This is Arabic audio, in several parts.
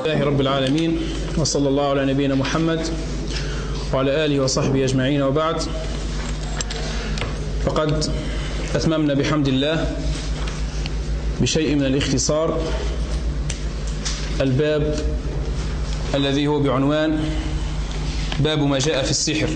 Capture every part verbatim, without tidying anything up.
لله رب العالمين، وصلى الله على نبينا محمد وعلى آله وصحبه أجمعين، وبعد. فقد أتممنا بحمد الله بشيء من الاختصار الباب الذي هو بعنوان باب ما جاء في السحر.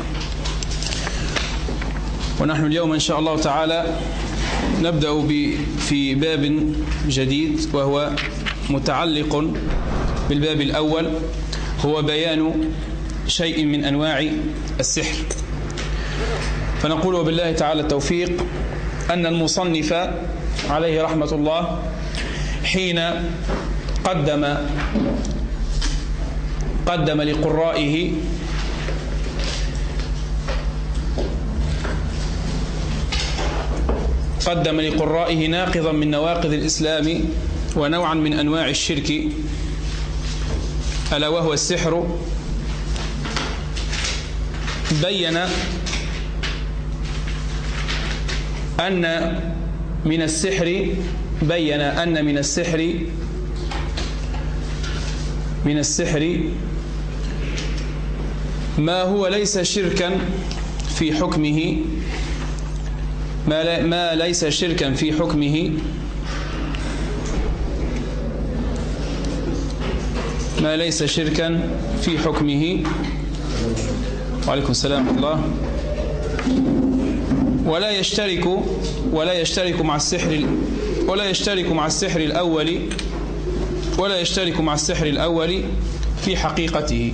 ونحن اليوم إن شاء الله تعالى نبدأ في باب جديد، وهو متعلق بالباب الأول، هو بيان شيء من أنواع السحر. فنقول وبالله تعالى التوفيق أن المصنف عليه رحمة الله حين قدم قدم لقرائه قدم لقرائه ناقضا من نواقض الإسلام ونوعا من أنواع الشرك، ألا وهو السحر، بين أن من السحر بين أن من السحر من السحر ما هو ليس شركا في حكمه ما, ما ليس شركا في حكمه ما ليس شركا في حكمه وعليكم السلام ورحمة الله، ولا يشترك ولا يشترك مع السحر ولا يشترك مع السحر الأول ولا يشترك مع السحر الأول في حقيقته.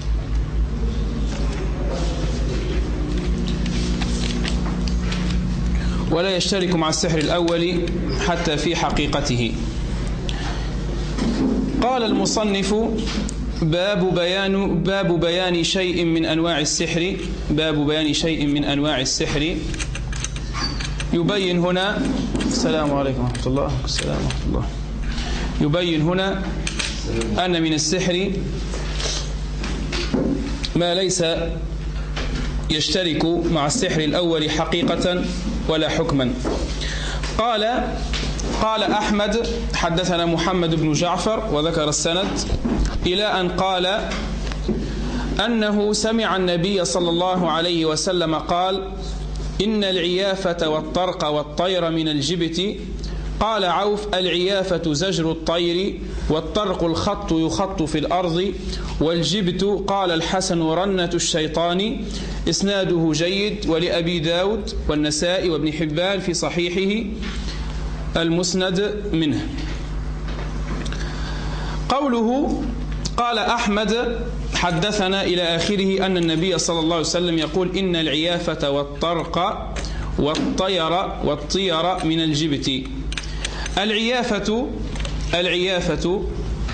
ولا يشترك مع السحر الأول حتى في حقيقته. قال المصنف: باب بيان باب بيان شيء من أنواع السحر باب بيان شيء من أنواع السحر يبين هنا السلام عليكم ورحمة الله السلام ورحمة الله يبين هنا أن من السحر ما ليس يشترك مع السحر الأول حقيقة ولا حكما. قال قال أحمد: حدثنا محمد بن جعفر، وذكر السند إلى أن قال أنه سمع النبي صلى الله عليه وسلم قال: إن العيافة والطرق والطير من الجبت. قال عوف: العيافة زجر الطير، والطرق الخط يخط في الأرض، والجبت قال الحسن رنة الشيطان. إسناده جيد، ولأبي داود والنسائي وابن حبان في صحيحه المسند منه. قوله قال أحمد حدثنا إلى آخره أن النبي صلى الله عليه وسلم يقول: إن العيافة والطرق والطير والطير من الجبت. العيافة العيافة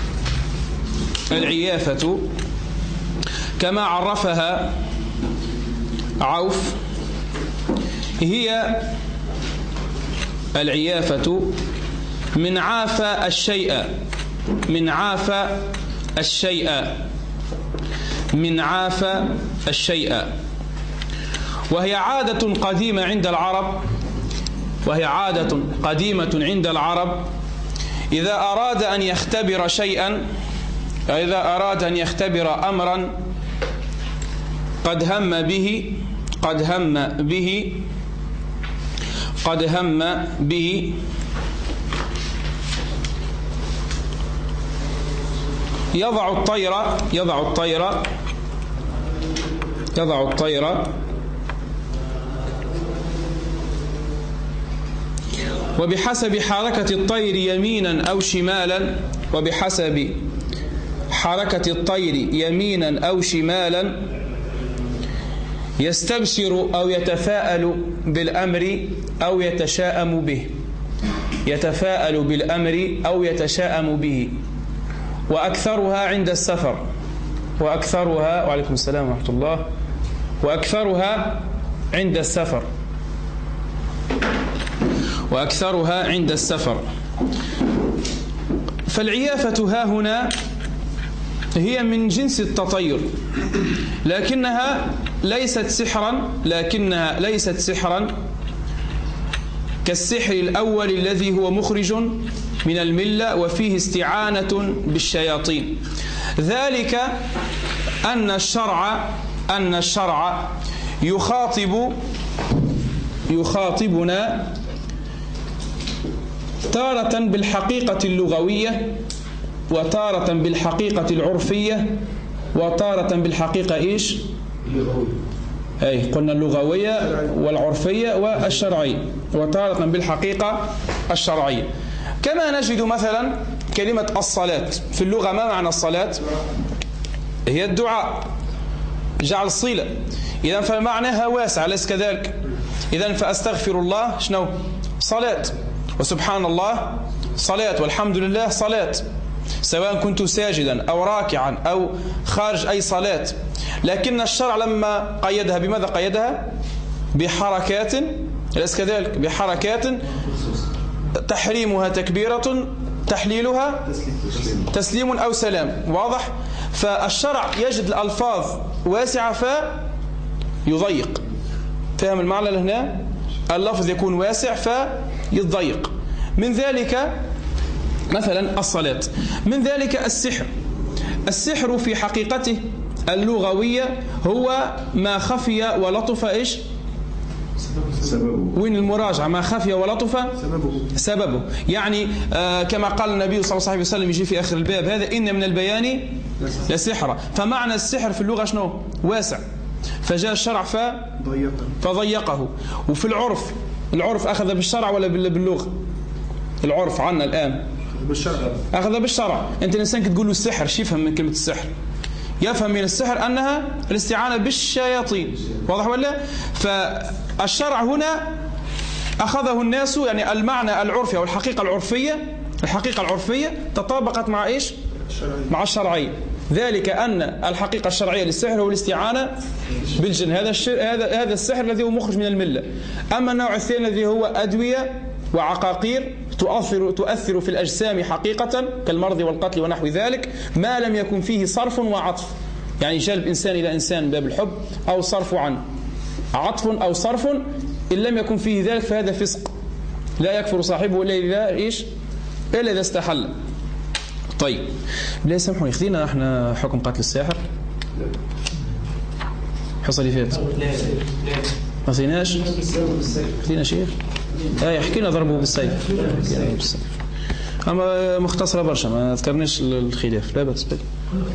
العيافة كما عرفها عوف هي العيافة من عافى الشيء من عافى الشيء من عافى الشيء وهي عادة قديمة عند العرب وهي عادة قديمة عند العرب إذا أراد أن يختبر شيئا إذا أراد أن يختبر أمرا قد هم به قد هم به قد هم به يضع الطير يضع الطير يضع الطير وبحسب حركة الطير يمينا أو شمالا وبحسب حركة الطير يمينا أو شمالا يستبشر أو يتفاءل بالأمر أو يتشاءم به يتفاءل بالأمر أو يتشاءم به وأكثرها عند السفر وأكثرها وعليكم السلام ورحمة الله وأكثرها عند السفر وأكثرها عند السفر. فالعيافة ها هنا هي من جنس التطير، لكنها ليست سحرا لكنها ليست سحرا كالسحر الأول الذي هو مخرج من الملة وفيه استعانة بالشياطين. ذلك أن الشرع أن الشرع يخاطب يخاطبنا تارة بالحقيقة اللغوية، وتارة بالحقيقة العرفية، وتارة بالحقيقة إيش؟ أي قلنا اللغوية والعرفية والشرعية، وتارة بالحقيقة الشرعية. كما نجد مثلا كلمة الصلاة في اللغة. ما معنى الصلاة؟ هي الدعاء، جعل صلة. إذن فمعناها واسع، أليس كذلك؟ إذن فأستغفر الله شنو؟ صلاة. وسبحان الله صلاة، والحمد لله صلاة، سواء كنت ساجدا أو راكعا أو خارج أي صلاة. لكن الشرع لما قيدها بماذا قيدها؟ بحركات، أليس كذلك؟ بحركات تحريمها تكبيرة، تحليلها تسليم أو سلام. واضح؟ فالشرع يجد الألفاظ واسعة فيضيق. فهم المعنى هنا؟ اللفظ يكون واسع فيضيق. من ذلك مثلا الصلاة. من ذلك السحر. السحر في حقيقته اللغوية هو ما خفي ولطف إيش؟ وين المراجعة؟ ما خفي ولطف سببه, سببه. يعني آه كما قال النبي صلى الله عليه وسلم يجي في آخر الباب هذا: إن من البيان لسحرا. فمعنى السحر في اللغة شنو؟ واسع. فجاء الشرع فضيقه. وفي العرف، العرف أخذ بالشرع ولا باللغة؟ العرف عنا الآن بالشرع. أخذ بالشرع. أنت الإنسان كتقول له السحر، شو يفهم من كلمة السحر؟ يفهم من السحر أنها الاستعانة بالشياطين. واضح ولا؟ فالشرع هنا أخذه الناس، يعني المعنى العرفي أو الحقيقة العرفية، الحقيقة العرفية تطابقت مع إيش؟ مع الشرعية. ذلك أن الحقيقة الشرعية للسحر هو الاستعانة بالجن. هذا هذا هذا السحر الذي هو مخرج من الملة. أما النوع الثاني الذي هو أدوية وعقاقير تؤثر تؤثر في الأجسام حقيقة كالمرض والقتل ونحو ذلك، ما لم يكن فيه صرف وعطف، يعني جلب إنسان إلى إنسان باب الحب، أو صرف عنه، عطف أو صرف، إن لم يكن فيه ذلك فهذا فسق، لا يكفر صاحبه إلا إذا إيش؟ إلا إذا استحل. طيب لا يسامحوني، خذينا احنا حكم قتل الساحر حصل اللي فات ما خذيناش. خذينا شيخ اي حكينا ضربه بالسيف، اما مختصره برشا ما ذكرناش الخلاف. لا بأس بك.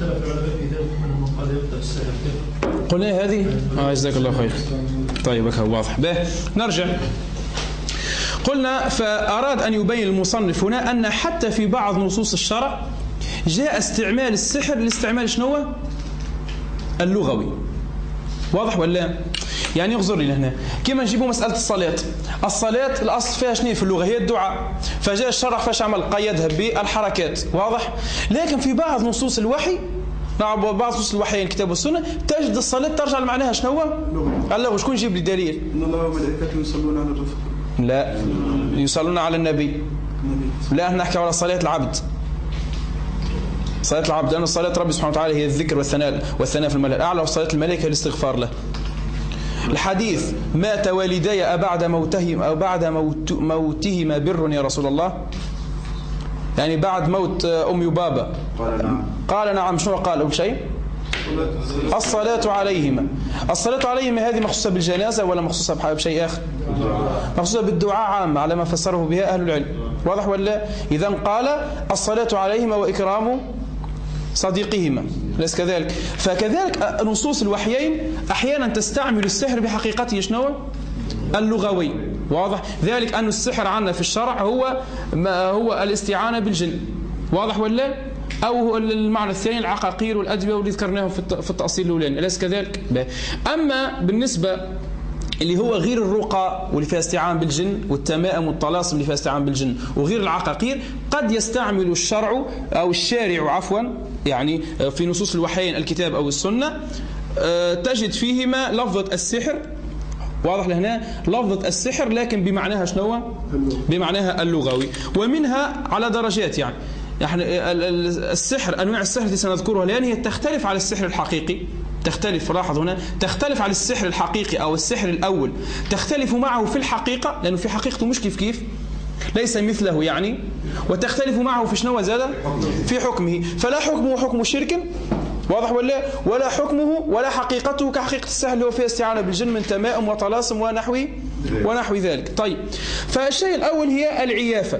قلنا هذه اه جزاك الله خير. طيب هكا واضح. به نرجع. قلنا فأراد أن يبين المصنف هنا أن حتى في بعض نصوص الشرع جاء استعمال السحر لاستعمال شنو؟ اللغوي. واضح ولا؟ يعني يغزر لي هنا كما نجيبوا مسألة الصلاة. الصلاة الأصل فيها شنو في اللغة؟ هي الدعاء. فجاء الشرع فاش عمل؟ قيدها بالحركات. واضح؟ لكن في بعض نصوص الوحي، نعم بعض نصوص الوحي الكتاب والسنة، تجد الصلاة ترجع لمعناها شنو؟ الله. شكون يجيب لي دليل؟ إن الله وملائكته يصلون على الرسول. لا، يصلون على النبي. لا، نحكي على صلاة العبد. صلاة العبد، لأن صلاة ربي سبحانه وتعالى هي الذكر والثناء والثناء في الملأ الأعلى، وصلاة الملائكة الاستغفار له. الحديث: مات والدي أبعد موتهما أو بعد موت موتهما بر يا رسول الله، يعني بعد موت أم وبابا. قال نعم. قال نعم. شنو قال أول شيء؟ الصلاة عليهما. الصلاة عليهما هذه مخصوصة بالجنازة ولا مخصوصة بشيء آخر؟ مخصوصة بالدعاء عامة على ما فسره بها أهل العلم. واضح ولا؟ إذن قال الصلاة عليهما وإكرام صديقهما، ليس كذلك؟ فكذلك نصوص الوحيين أحيانا تستعمل السحر بحقيقته شنو؟ اللغوي. واضح؟ ذلك أن السحر عندنا في الشرع هو ما هو الاستعانة بالجن. واضح ولا؟ أو هو المعنى الثاني العقاقير والأدوية واللي ذكرناهم في التأصيل الأولاني، أليس كذلك؟ أما بالنسبة اللي هو غير الرقى واللي فيها استعانة بالجن، والتمائم والطلاسم اللي فيها استعانة بالجن، وغير العقاقير، قد يستعمل الشرع أو الشارع عفوا يعني في نصوص الوحيين الكتاب أو السنة تجد فيهما لفظة السحر. واضح لهنا لفظة السحر لكن بمعناها شنو؟ بمعناها اللغوي. ومنها على درجات، يعني يعني السحر، أنواع السحر التي سنذكرها الآن هي تختلف على السحر الحقيقي، تختلف. لاحظ هنا تختلف على السحر الحقيقي أو السحر الأول، تختلف معه في الحقيقة، لأنه في حقيقته مش كيف كيف ليس مثله يعني، وتختلف معه في شنو زاد في حكمه، فلا حكمه حكم شرك، واضح ولا ولا حكمه ولا حقيقته كحقيقة السحر اللي هو فيها استعانة بالجن من تمائم وطلاسم ونحو ونحو ذلك. طيب، فالشيء الأول هي العيافة.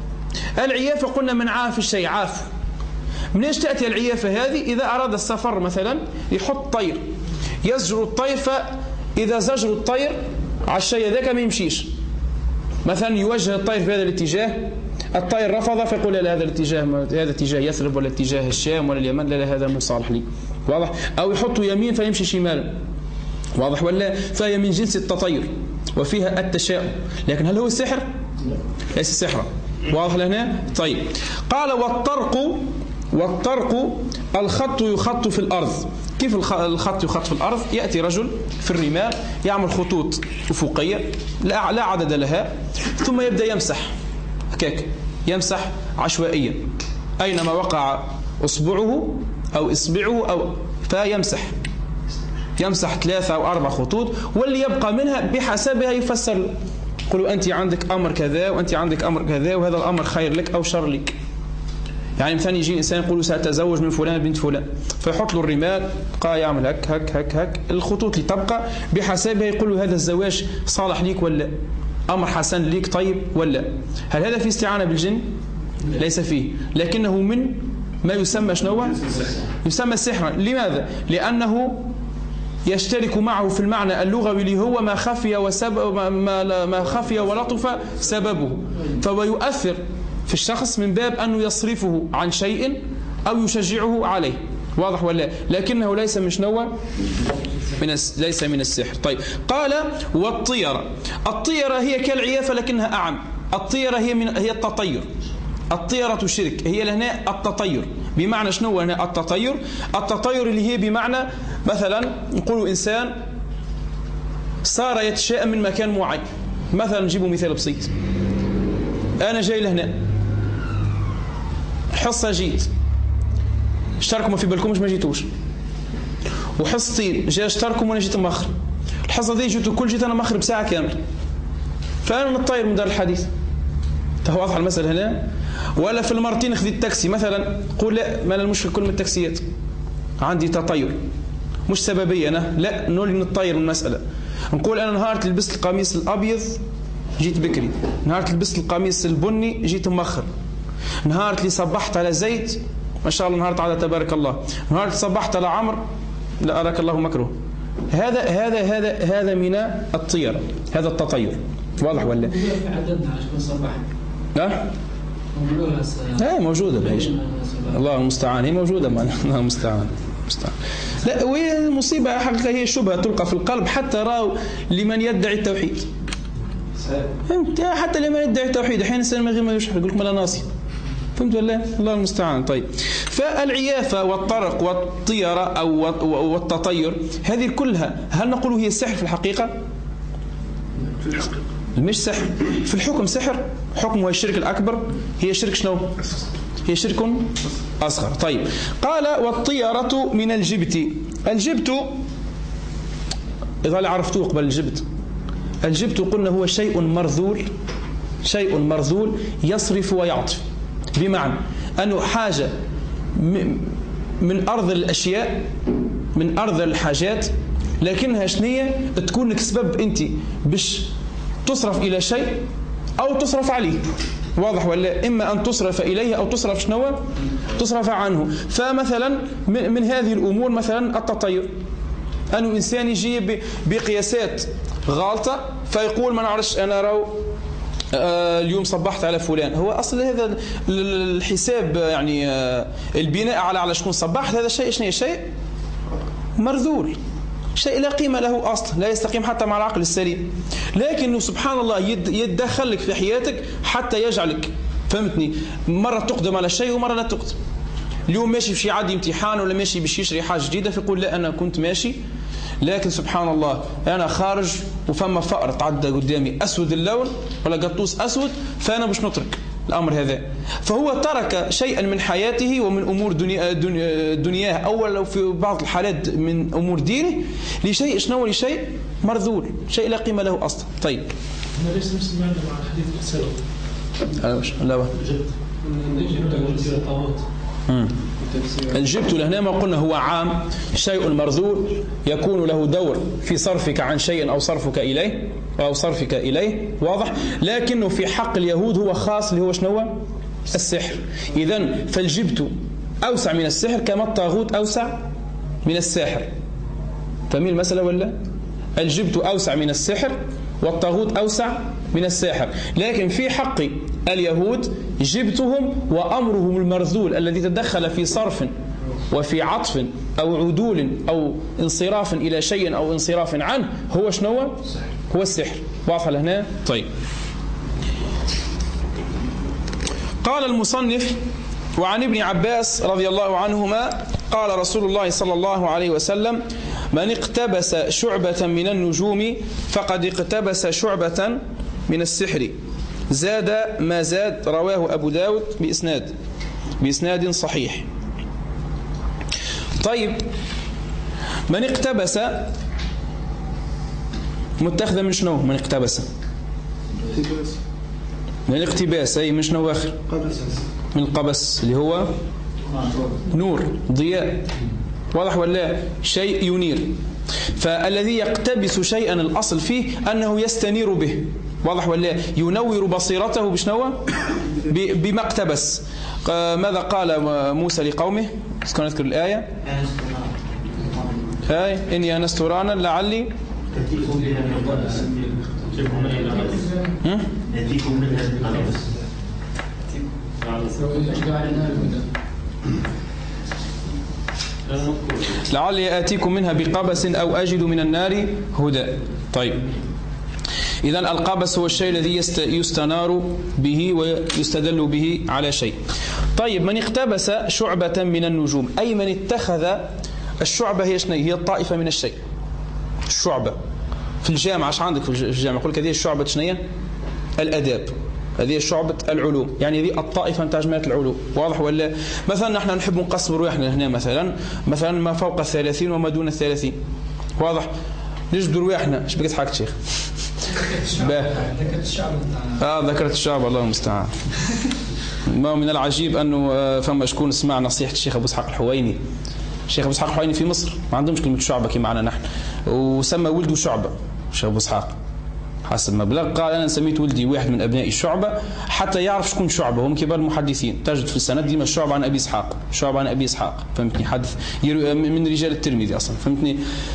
العيافة قلنا من عاف الشيء عاف. منين تأتي العيافة هذه؟ إذا أراد السفر مثلا يحط طير يزجر الطير، فإذا زجر الطير على الشيء ذاك ما يمشيش، مثلا يوجه الطير في هذا الاتجاه، الطير رفض فيقول لا هذا الاتجاه هذا اتجاه يثرب ولا اتجاه الشام ولا اليمن، لا, لا هذا مو صالح لي، واضح؟ أو يحط يمين فيمشي شمالا، واضح ولا؟ فهي من جنس التطير وفيها التشاؤم، لكن هل هو سحر؟ ليس سحرا، واضح لنا؟ طيب، قال والطرق والطرق الخط يخط في الأرض. كيف الخط يخط في الأرض؟ يأتي رجل في الرمال يعمل خطوط أفقية لا, لا عدد لها، ثم يبدأ يمسح هكاك، يمسح عشوائيا أينما وقع أصبعه أو إصبعه أو فيمسح يمسح ثلاثة أو أربع خطوط، واللي يبقى منها بحسبها يفسر له، يقولوا أنت عندك أمر كذا وأنت عندك أمر كذا وهذا الأمر خير لك أو شر لك. يعني مثلا يجي إنسان يقول سأتزوج من فلان بنت فلان، فيحط له الرمال قا يعمل هك هك هك هك، الخطوط اللي تبقى بحسبها يقول له هذا الزواج صالح ليك ولا أمر حسن ليك طيب ولا. هل هذا في استعانة بالجن؟ ليس فيه، لكنه من ما يسمى شنو؟ يسمى سحرا. لماذا؟ لأنه يشترك معه في المعنى اللغوي اللي هو ما خفي وسبب ما ما خفي ولطف سببه، فهو يؤثر في الشخص من باب أنه يصرفه عن شيء أو يشجعه عليه، واضح ولا؟ لكنه ليس من شنو؟ من ليس من السحر. طيب، قال والطيرة. الطيرة هي كالعيافة لكنها أعم. الطيرة هي من هي التطير. الطيرة شرك، هي لهنا التطير. بمعنى شنو هنا التطير؟ التطير اللي هي بمعنى مثلا نقول إنسان صار يتشائم من مكان معين، مثلا نجيبوا مثال بسيط، أنا جاي لهنا حصة جيت اشتركوا ما في بالكمش ما جيتوش، وحصتين جاي اشتركوا وانا جيت مأخر، الحصة دي جيتوا كل جيت أنا مأخر بساعة كاملة، فأنا نطير من دار الحديث. تهو واضح المسألة هنا؟ ولا في المرتين خذي التاكسي مثلا قول لا ما المشكلة كل من التاكسيات عندي تطير مش سببية أنا، لا نولي نطير من المسألة. نقول أنا نهار لبست القميص الأبيض جيت بكري، نهار لبست القميص البني جيت مأخر، نهار اللي صبحت على زيد ما شاء الله نهار على تبارك الله، نهار اللي صبحت على عمر لا أراك الله مكروه. هذا هذا هذا هذا من الطيرة، هذا التطير، واضح ولا؟ لا لا موجودة بعيش الله المستعان، هي موجودة الله المستعان المستعان. لا وهي المصيبة حقيقة هي شبهة تلقى في القلب حتى راو لمن يدعي التوحيد، فهمت؟ حتى لمن يدعي التوحيد أحيانا الإنسان من غير ما يشعر يقول لك ما لا ناصي، فهمت ولا؟ الله المستعان. طيب، فالعيافة والطرق والطيرة أو والتطير هذه كلها هل نقول هي السحر في الحقيقة؟ في الحقيقة مش سحر، في الحكم سحر، حكمه الشرك الأكبر، هي شرك شنو؟ هي شرك أصغر. طيب، قال والطيرة من الجبت. الجبت إذا عرفتوه قبل الجبت، الجبت قلنا هو شيء مرذول، شيء مرذول يصرف ويعطف، بمعنى أنه حاجة من أرض الأشياء من أرض الحاجات، لكنها شنية تكون لك سبب أنت باش تصرف إلى شيء أو تصرف عليه، واضح ولا؟ إما أن تصرف إليه أو تصرف شنو؟ تصرف عنه. فمثلا من هذه الأمور مثلا التطير، أنه إنسان يجي بقياسات غالطة فيقول ما نعرفش أنا راو آه اليوم صبحت على فلان، هو أصل هذا الحساب يعني آه البناء على على شكون صبحت، هذا شيء شنو شيء مرذول، شيء لا قيمة له أصلا، لا يستقيم حتى مع العقل السليم، لكنه سبحان الله يتدخل لك في حياتك حتى يجعلك، فهمتني، مرة تقدم على شيء ومرة لا تقدم. اليوم ماشي باش يعدي امتحان ولا ماشي باش يشري حاجة جديدة فيقول لا أنا كنت ماشي، لكن سبحان الله أنا خارج وفما فأر تعدى قدامي أسود اللون ولا قطوس أسود، فأنا باش نترك الأمر هذا. فهو ترك شيئا من حياته ومن أمور دنيا دنياه أو لو في بعض الحالات من أمور دينه لشيء شنو؟ لشيء مرذول، شيء لا قيمة له أصلا. طيب، ليس نفس المعنى مع الحديث السبب. لا الجبت لهنا ما قلنا هو عام، شيء مرذول يكون له دور في صرفك عن شيء أو صرفك إليه أو صرفك إليه، واضح. لكنه في حق اليهود هو خاص اللي هو شنو؟ السحر. إذن فالجبت أوسع من السحر كما الطاغوت أوسع من الساحر. فمين المسألة ولا؟ الجبت أوسع من السحر والطاغوت أوسع من الساحر. لكن في حق اليهود جبتهم وأمرهم المرذول الذي تدخل في صرف وفي عطف أو عدول أو انصراف إلى شيء أو انصراف عنه هو شنو؟ هو السحر. واضح لهنا؟ طيب. قال المصنف: وعن ابن عباس رضي الله عنهما قال رسول الله صلى الله عليه وسلم: من اقتبس شعبة من النجوم فقد اقتبس شعبة من السحر، زاد ما زاد. رواه أبو داود بإسناد بإسناد صحيح. طيب، من اقتبس متخذ من شنو؟ من اقتبس من الاقتباس، أي من شنو آخر؟ من القبس اللي هو نور، ضياء. واضح ولا؟ شيء ينير. فالذي يقتبس شيئا الأصل فيه أنه يستنير به. واضح ولا؟ ينور بصيرته بشنو؟ بما اقتبس. ماذا قال موسى لقومه؟ اسكن نذكر الآية. هاي إني أنست نارا لعلي تأتيكم بها من القبس تأتيكم منها بالقبس لعلي آتيكم منها بقبس أو أجد من النار هدى. طيب، إذن القبس هو الشيء الذي يستنار به ويستدل به على شيء. طيب، من اقتبس شعبة من النجوم، أي من اتخذ الشعبة هي شنو؟ هي الطائفة من الشيء. الشعبة في الجامعة، عش عندك في الجامعة يقول لك هذه الشعبة شنو؟ الأداب، هذه شعبة العلوم، يعني هذه الطائفة نتاع جماعة العلوم. واضح ولا؟ مثلا نحن نحب نقسم رواحنا هنا، مثلا مثلا ما فوق الثلاثين وما دون الثلاثين. واضح؟ نجد رواحنا. ايش بقيت حاجة شيخ؟ ذكرت الشعب. اه ذكرت الشعب، الله المستعان. ما من العجيب انه فما شكون سمع نصيحة الشيخ ابو اسحاق الحويني. الشيخ ابو اسحاق الحويني في مصر ما عندهمش كلمة شعبة كما معنا نحن، وسمى ولده شعبة. الشيخ ابو اسحاق حسب ما بلغ قال: أنا سميت ولدي واحد من أبناء الشعبة حتى يعرف شكون شعبة. هم كبار المحدثين، تجد في السند ديما الشعبة عن أبي إسحاق، شعبة عن أبي إسحاق، فهمتني؟ حدث من رجال الترمذي أصلا، فهمتني؟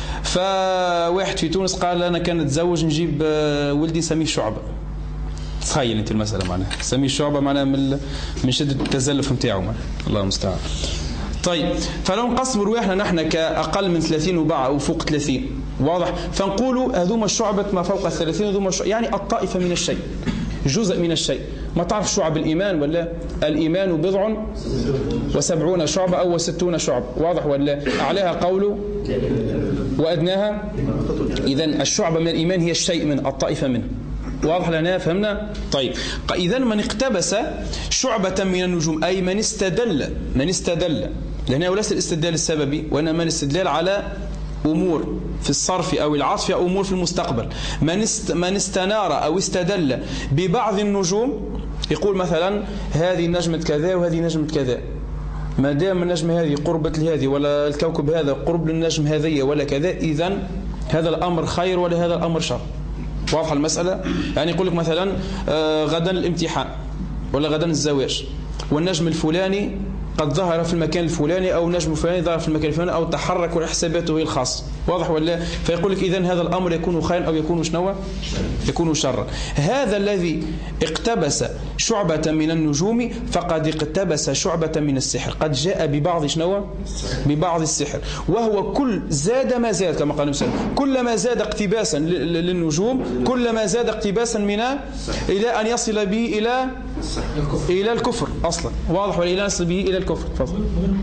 فواحد في تونس قال: أنا كان أتزوج نجيب ولدي سميه شعبة. تخيل أنت المسألة معناها، سميه شعبة معناها من من شدة التزلف نتاعو، الله المستعان. طيب، فلو نقسم رواحنا نحن كأقل من ثلاثين وباع أو فوق ثلاثين، واضح؟ فنقولوا هذوما الشعبة ما فوق الثلاثين، هذوما يعني الطائفة من الشيء، جزء من الشيء. ما تعرف شعب الإيمان ولا؟ الإيمان بضع وسبعون شعبة أو ستون شعب. واضح ولا؟ أعلاها قوله وأدناها. إذن الشعبة من الإيمان هي الشيء من الطائفة منه. واضح لنا؟ فهمنا؟ طيب، إذن من اقتبس شعبة من النجوم، أي من استدل من استدل لأنه وليس الاستدلال السببي، وإنما الاستدلال على أمور في الصرف أو العطف أو أمور في المستقبل. من است من استنار أو استدل ببعض النجوم، يقول مثلا هذه نجمة كذا وهذه نجمة كذا، ما دام النجمة هذه قربت لهذه ولا الكوكب هذا قرب للنجم هذه ولا كذا، إذن هذا الأمر خير ولا هذا الأمر شر. واضح المسألة؟ يعني يقول لك مثلا آه غدا الامتحان ولا غدا الزواج، والنجم الفلاني قد ظهر في المكان الفلاني، أو نجم الفلاني ظهر في المكان الفلاني، أو تحرك وحساباته الخاص. واضح ولا؟ فيقول لك إذن هذا الأمر يكون خيرا أو يكون شنوا؟ يكون شرا. هذا الذي اقتبس شعبة من النجوم فقد اقتبس شعبة من السحر، قد جاء ببعض شنوا؟ ببعض السحر. وهو كل زاد ما زاد، كما قال المسلم، كلما زاد اقتباسا للنجوم كلما زاد اقتباسا من إلى أن يصل به إلى إلى الكفر أصلا. واضح ولا؟ إلى أن يصل به إلى الكفر. تفضل.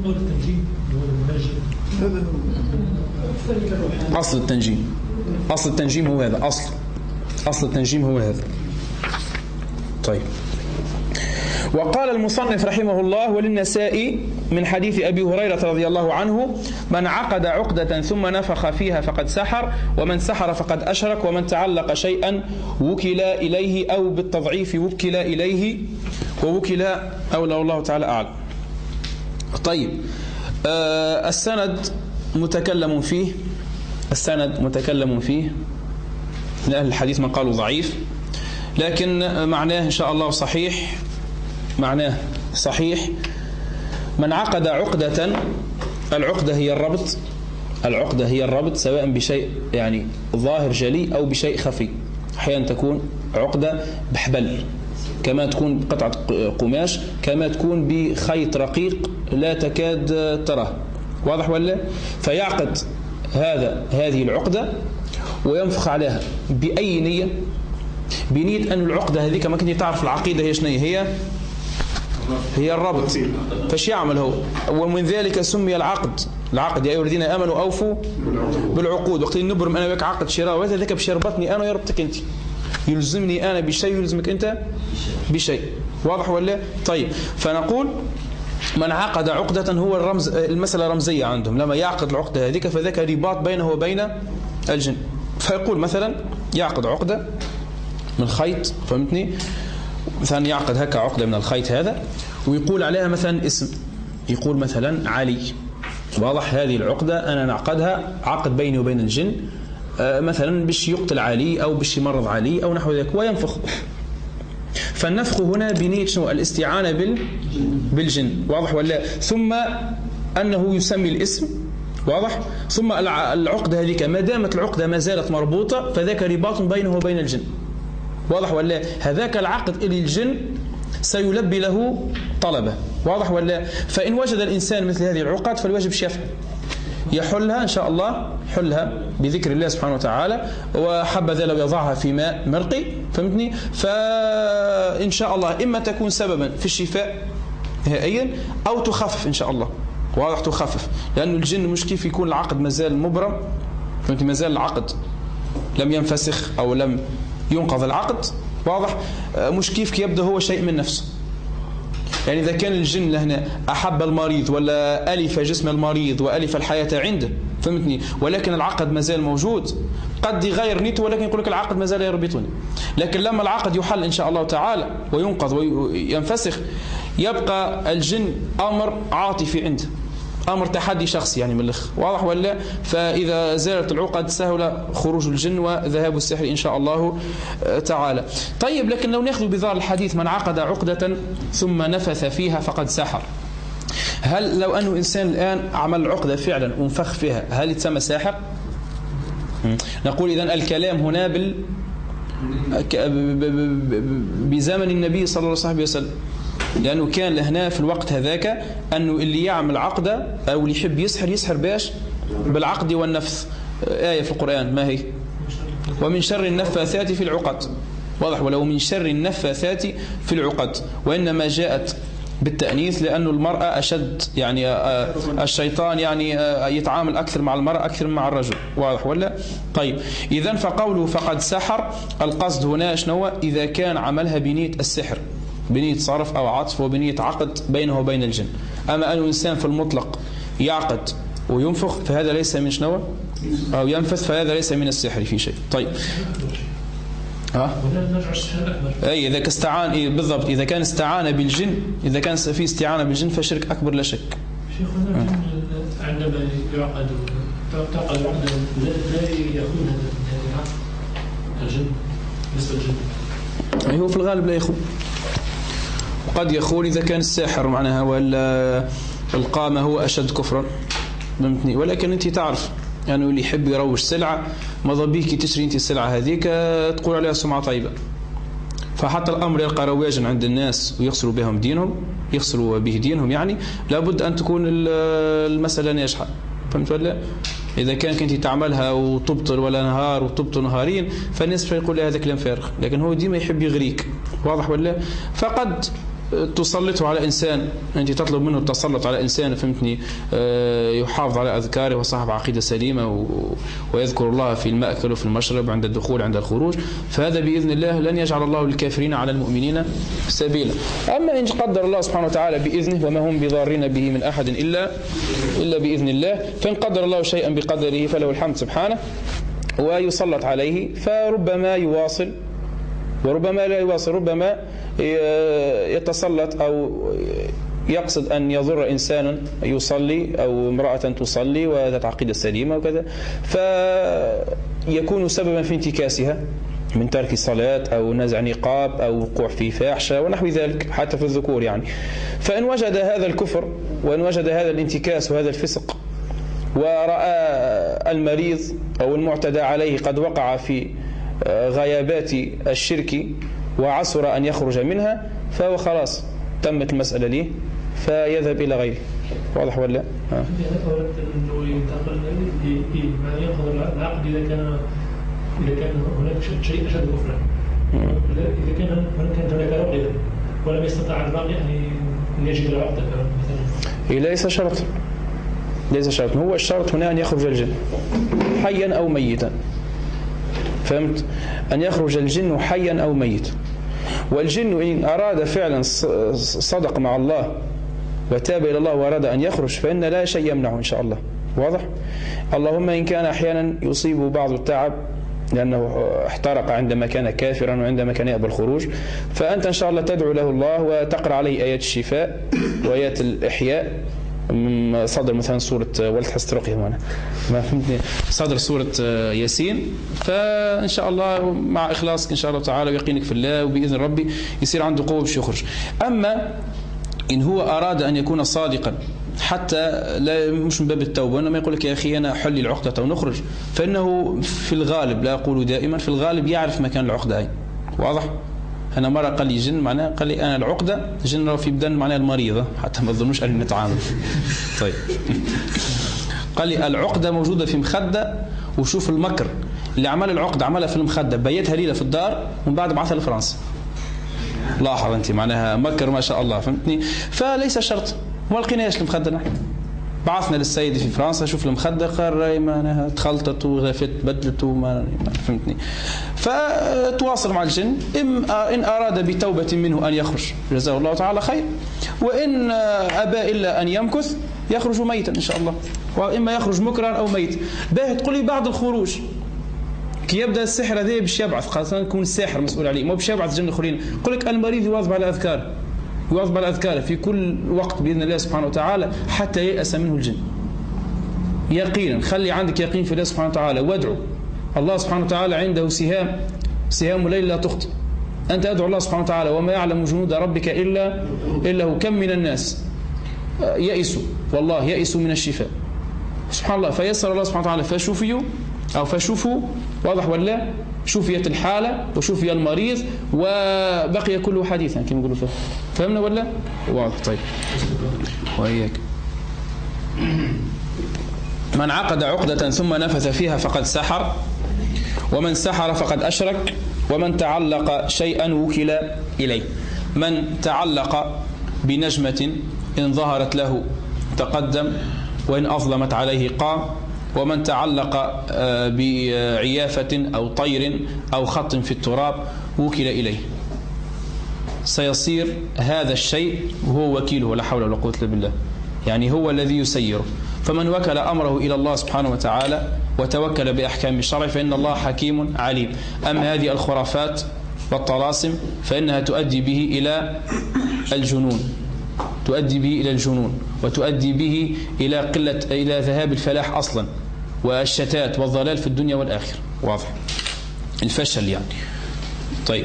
أصل التنجيم أصل التنجيم هو هذا، أصل أصل التنجيم هو هذا. طيب، وقال المصنف رحمه الله: وللنسائي من حديث أبي هريرة رضي الله عنه: من عقد عقدة ثم نفخ فيها فقد سحر، ومن سحر فقد أشرك، ومن تعلق شيئا وكل إليه، أو بالتضعيف وكل إليه، ووكل أولى، والله تعالى أعلم. طيب، آه السند متكلم فيه، السند متكلم فيه لأهل الحديث من قالوا ضعيف، لكن معناه إن شاء الله صحيح، معناه صحيح. من عقد عقدة، العقدة هي الربط، العقدة هي الربط سواء بشيء يعني ظاهر جلي أو بشيء خفي. أحيانا تكون عقدة بحبل، كما تكون بقطعة قماش، كما تكون بخيط رقيق لا تكاد تراه، واضح ولا؟ فيعقد هذا هذه العقدة وينفخ عليها بأي نية؟ بنية أن العقدة هذه كما كنت تعرف العقيدة هي شنية؟ هي هي الربط. فاش يعمل هو؟ ومن ذلك سمي العقد العقد يا أيها الذين آمنوا أوفوا بالعقود. وقت نبرم أنا وياك عقد شراء، وهذا ذاك باش يربطني أنا ويربطك أنت، يلزمني أنا بشيء يلزمك أنت بشيء، واضح ولا؟ طيب، فنقول من عقد عقدة، هو الرمز، المسألة رمزية عندهم، لما يعقد العقدة هذيك فذاك رباط بينه وبين الجن. فيقول مثلا يعقد عقدة من خيط، فهمتني؟ مثلا يعقد هكا عقدة من الخيط هذا ويقول عليها مثلا اسم، يقول مثلا علي، واضح؟ هذه العقدة أنا نعقدها عقد بيني وبين الجن، آه مثلا باش يقتل علي أو باش يمرض علي أو نحو ذلك، وينفخ. فالنفخ هنا بنية شنو؟ الاستعانة بال بالجن، واضح ولا؟ ثم أنه يسمي الاسم، واضح؟ ثم العقدة هذيك ما دامت العقدة ما زالت مربوطة فذاك رباط بينه وبين الجن، واضح ولا؟ هذاك العقد اللي الجن سيلبي له طلبه، واضح ولا؟ فإن وجد الإنسان مثل هذه العقد فالواجب شفعه، يحلها إن شاء الله، حلها بذكر الله سبحانه وتعالى، وحبذا لو يضعها في ماء مرقي، فهمتني؟ فإن شاء الله إما تكون سببا في الشفاء نهائيا أو تخفف إن شاء الله، واضح؟ تخفف، لأنه الجن مش كيف يكون العقد مازال مبرم، فهمتني؟ مازال العقد لم ينفسخ أو لم ينقض العقد، واضح؟ مش كيف يبدأ هو شيء من نفسه. يعني إذا كان الجن لهنا أحب المريض ولا ألف جسم المريض وألف الحياة عنده، فهمتني؟ ولكن العقد مازال موجود، قد يغير نيته ولكن يقول لك العقد مازال يربطني. لكن لما العقد يحل إن شاء الله تعالى وينقض وينفسخ، يبقى الجن أمر عاطفي عنده، أمر تحدي شخصي يعني من الأخ، واضح ولا؟ فإذا زالت العقد سهل خروج الجن وذهاب السحر إن شاء الله تعالى. طيب، لكن لو نأخذ بظاهر الحديث من عقد عقدة ثم نفث فيها فقد سحر، هل لو أنه إنسان الآن عمل عقدة فعلا ونفخ فيها هل يتسمى ساحر؟ نقول إذن الكلام هنا بال بزمن النبي صلى الله عليه وسلم، لأنه كان لهنا في الوقت هذاك أنه اللي يعمل عقدة أو اللي يحب يسحر يسحر باش بالعقد والنفث. آية في القرآن ما هي؟ ومن شر النفاثات في العقد، واضح؟ ولو من شر النفاثات في العقد، وإنما جاءت بالتأنيث لأنه المرأة أشد، يعني الشيطان يعني يتعامل أكثر مع المرأة أكثر مع الرجل، واضح ولا؟ طيب، إذن فقوله فقد سحر، القصد هنا شنو؟ إذا كان عملها بنية السحر، بنية صرف أو عطف وبنية عقد بينه وبين الجن. أما أن الإنسان في المطلق يعقد وينفخ فهذا ليس من شنو؟ أو ينفث، فهذا ليس من السحر في شيء. طيب، ها؟ أي إذا استعان، إيه بالضبط، إذا كان استعان بالجن، إذا كان في استعانة بالجن فشرك أكبر لا شك. شيخنا عندما يعقد تعقد عقد لا يكون هذا الجن بالنسبة للجن، أي هو في الغالب لا يخون، وقد يخون إذا كان الساحر معناها ولا القامة هو أشد كفرا، فهمتني؟ ولكن أنت تعرف يعني اللي يحب يروج سلعة ماذا بيك تشري أنت السلعة هذيك تقول عليها سمعة طيبة، فحتى الأمر يلقى رواجا عند الناس ويخسروا بهم دينهم، يخسروا به دينهم، يعني لابد أن تكون المسألة ناجحة، فهمت ولا؟ إذا كان كنت تعملها وتبطل ولا نهار وتبطل نهارين فالناس يقول لها هذا كلام فارغ، لكن هو ديما يحب يغريك، واضح ولا؟ فقد تسلطه على إنسان، أنت تطلب منه التسلط على إنسان فهمتني يحافظ على أذكاره وصاحب عقيدة سليمة ويذكر الله في المأكل وفي المشرب عند الدخول عند الخروج، فهذا بإذن الله لن يجعل الله للكافرين على المؤمنين سبيلا. أما إن قدر الله سبحانه وتعالى بإذنه، وما هم بضارين به من أحد إلا إلا بإذن الله، فإن قدر الله شيئا بقدره فله الحمد سبحانه ويسلط عليه، فربما يواصل وربما لا يواصل، ربما يتسلط أو يقصد أن يضر إنسانا يصلي أو امرأة تصلي وذات عقيدة سليمة وكذا، فيكون سببا في انتكاسها من ترك الصلاة أو نزع نقاب أو وقوع في فاحشة ونحو ذلك حتى في الذكور يعني. فإن وجد هذا الكفر وإن وجد هذا الانتكاس وهذا الفسق ورأى المريض أو المعتدى عليه قد وقع في غيابات الشرك وعسر أن يخرج منها، فهو خلاص تمت المسألة ليه فيذهب إلى غيره. واضح ولا لا؟ ها. أنه ينتقل ما ينقض العقد إذا كان إذا كان هناك شيء أشد كفرا، إذا كان هناك هناك عقد ولم يستطع الباقي أن يجد العقد مثلا. ليس شرط ليس شرط هو الشرط هنا أن يخرج الجن حيا أو ميتا. فهمت؟ أن يخرج الجن حيا أو ميت. والجن إن أراد فعلا صدق مع الله وتاب إلى الله وأراد أن يخرج فإن لا شيء يمنعه إن شاء الله. واضح؟ اللهم إن كان أحيانا يصيب بعض التعب لأنه احترق عندما كان كافرا وعندما كان يأبى الخروج، فأنت إن شاء الله تدعو له الله وتقرأ عليه آيات الشفاء وآيات الإحياء من صدر مثلا سورة ولد حسترقهم هنا ما فهمتني صدر سورة ياسين، فإن شاء الله مع إخلاصك إن شاء الله تعالى ويقينك في الله وبإذن ربي يصير عنده قوة باش يخرج. أما إن هو أراد أن يكون صادقا حتى لا مش من باب التوبة إنما يقول لك يا أخي أنا حل العقدة ونخرج، فإنه في الغالب لا أقول دائما في الغالب يعرف مكان العقدة أي. واضح؟ أنا مرة قال لي جن معناه قال لي أنا العقدة جن في بدن معناه المريضة حتى ما تظنوش أن نتعامل. طيب قال لي العقدة موجودة في مخدة وشوف المكر اللي عمل العقدة عملها في المخدة بيتها ليلة في الدار ومن بعد بعثها لفرنسا. لاحظ أنت معناها مكر ما شاء الله فهمتني. فليس شرط ما لقيناش المخدة نحن بعثنا للسيد في فرنسا شوف المخدة قال معناها تخلطت وغفت بدلت وما فهمتني. فتواصل مع الجن إن أراد بتوبة منه أن يخرج جزاه الله تعالى خير، وإن أبى إلا أن يمكث يخرج ميتا إن شاء الله، وإما يخرج مكرا أو ميت. باهي تقول لي بعد الخروج كي يبدأ السحر هذا باش يبعث خاصة يكون الساحر مسؤول عليه ما باش يبعث جن آخرين. يقول لك المريض يواظب على أذكاره يواظب على أذكاره في كل وقت بإذن الله سبحانه وتعالى حتى ييأس منه الجن. يقينا خلي عندك يقين في الله سبحانه وتعالى وادعو الله سبحانه وتعالى عنده سهام سهام الليل لا تخطئ. أنت أدعو الله سبحانه وتعالى وما يعلم جنود ربك إلا إلا هو. كم من الناس يئسوا والله يئسوا من الشفاء سبحان الله فيسر الله سبحانه وتعالى فشوفوا أو فشوفوا. واضح ولا؟ شوفيت الحالة وشوفي المريض وبقي كله حديثا كما يقولوا. فهمنا ولا؟ واضح. طيب وإياك. من عقد عقدة ثم نفث فيها فقد سحر، ومن سحر فقد أشرك، ومن تعلق شيئا وكل إليه. من تعلق بنجمة إن ظهرت له تقدم وإن أظلمت عليه قام، ومن تعلق بعيافة أو طير أو خط في التراب وكل إليه. سيصير هذا الشيء وهو وكيله ولا حول ولا قوة إلا بالله، يعني هو الذي يسيره. فمن وكل أمره إلى الله سبحانه وتعالى وتوكل بأحكام الشرع فإن الله حكيم عليم. أما هذه الخرافات والطلاسم فإنها تؤدي به إلى الجنون تؤدي به إلى الجنون وتؤدي به إلى قلة إلى ذهاب الفلاح أصلا والشتات والضلال في الدنيا والآخرة. واضح الفشل يعني. طيب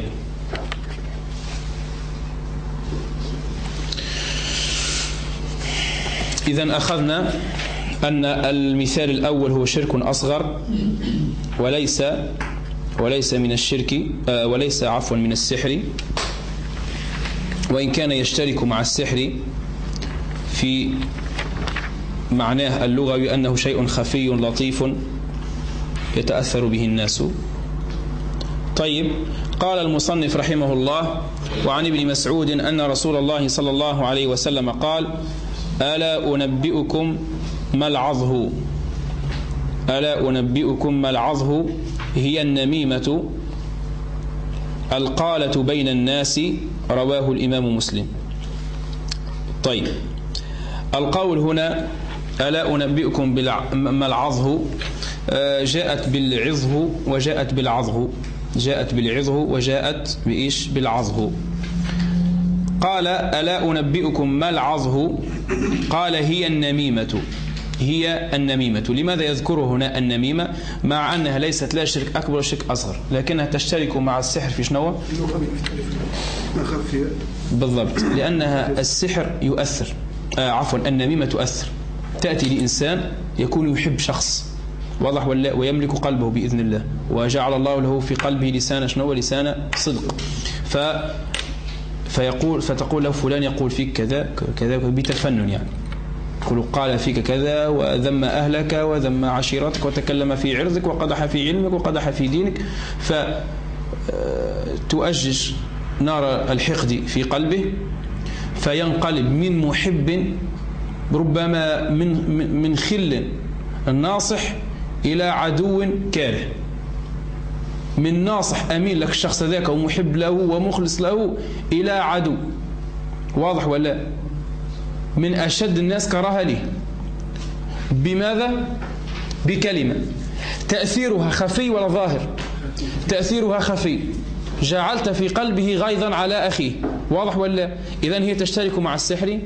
إذن أخذنا أن المثال الأول هو شرك أصغر وليس وليس من الشرك وليس عفوا من السحر، وإن كان يشترك مع السحر في معناه اللغوي أنه شيء خفي لطيف يتأثر به الناس. طيب قال المصنف رحمه الله: وعن ابن مسعود أن رسول الله صلى الله عليه وسلم قال: ألا أنبئكم ما العظه ألا أنبئكم ما العظه هي النميمة القالة بين الناس. رواه الإمام مسلم. طيب، القول هنا ألا أنبئكم ما العظه جاءت بالعظه وجاءت بالعظه جاءت بالعظه وجاءت بإيش؟ بالعظه. قال: ألا أنبئكم ما العظه؟ قال: هي النميمة هي النميمة. لماذا يذكر هنا النميمة مع أنها ليست لا شرك أكبر ولا شرك أصغر، لكنها تشترك مع السحر في شنو؟ بالضبط، لأنها السحر يؤثر آه عفوا النميمة تؤثر. تأتي لإنسان يكون يحب شخص، واضح ولا، ويملك قلبه بإذن الله، وجعل الله له في قلبه لسان شنو؟ لسان صدق. ف فيقول فتقول له فلان يقول فيك كذا كذا بتفنن، يعني يقول قال فيك كذا وذم أهلك وذم عشيرتك وتكلم في عرضك وقدح في علمك وقدح في دينك، فتؤجج نار الحقد في قلبه، فينقلب من محب ربما من من خل الناصح إلى عدو كاره، من ناصح أمين لك الشخص ذاك ومحب له ومخلص له إلى عدو، واضح ولا، من أشد الناس كراهة له. بماذا؟ بكلمة تأثيرها خفي ولا ظاهر؟ تأثيرها خفي، جعلت في قلبه غيظا على أخيه، واضح ولا. إذن هي تشترك مع السحر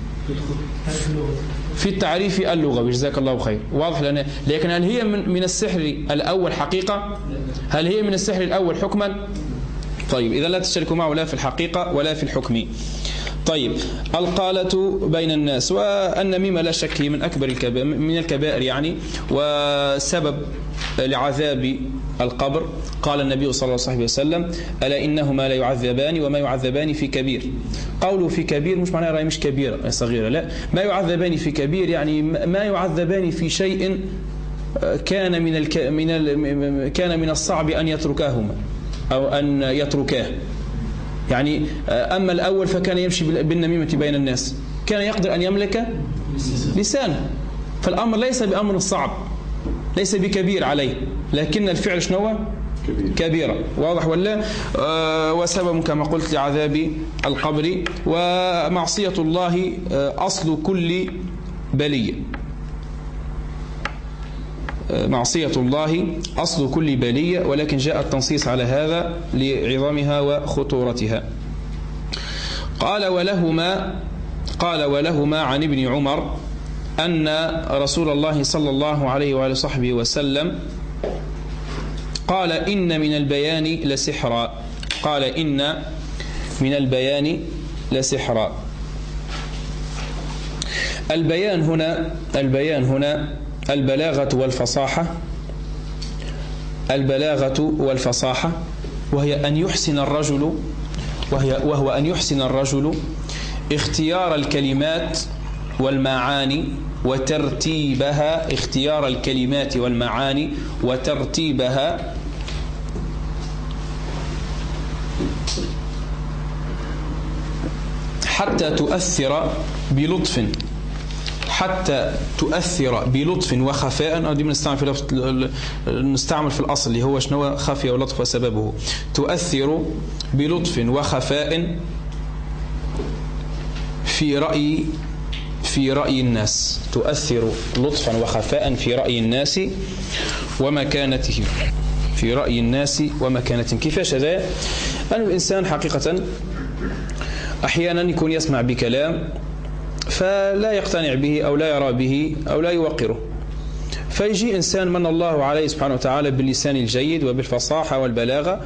في التعريف اللغوي، جزاك الله خير، واضح لنا. لكن هل هي من, من السحر الأول حقيقة؟ هل هي من السحر الأول حكما؟ طيب، إذا لا تشترك معه لا في الحقيقة ولا في الحكم. طيب، القالة بين الناس، والنميمة لا شك هي من أكبر الكبائر من الكبائر يعني، وسبب لعذاب القبر. قال النبي صلى الله عليه وسلم: ألا إنهما لا يعذبان وما يعذبان في كبير. قوله في كبير مش معناه رأي مش كبيرة صغيرة، لا، ما يعذبان في كبير يعني ما يعذبان في شيء كان من الك... من ال... كان من الصعب أن يتركاهما أو أن يتركاه. يعني أما الأول فكان يمشي بالنميمة بين الناس، كان يقدر أن يملك لسانه، فالأمر ليس بأمر صعب، ليس بكبير عليه، لكن الفعل شنو؟ كبيرة، واضح ولا. آه وسبب كما قلت لعذاب القبر. ومعصية الله آه أصل كل بلية، آه معصية الله أصل كل بلية، ولكن جاء التنصيص على هذا لعظمها وخطورتها. قال ولهما قال ولهما عن ابن عمر أن رسول الله صلى الله عليه وآله وصحبه وسلم قال: إن من البيان لسحرا. قال: إن من البيان لسحرا. البيان هنا البيان هنا البلاغة والفصاحة البلاغة والفصاحة وهي أن يحسن الرجل وهي وهو أن يحسن الرجل اختيار الكلمات والمعاني وترتيبها اختيار الكلمات والمعاني وترتيبها حتى تؤثر بلطف حتى تؤثر بلطف وخفاء. دي بنستعمل في نستعمل في الأصل اللي هو شنو؟ خفية ولطف وسببه. تؤثر بلطف وخفاء في رأي في رأي الناس. تؤثر لطفا وخفاء في رأي الناس ومكانتهم في رأي الناس ومكانتهم. كيفاش هذا؟ أن الإنسان حقيقة أحيانا يكون يسمع بكلام فلا يقتنع به أو لا يرى به أو لا يوقره، فيجي إنسان من الله عليه سبحانه وتعالى باللسان الجيد وبالفصاحة والبلاغة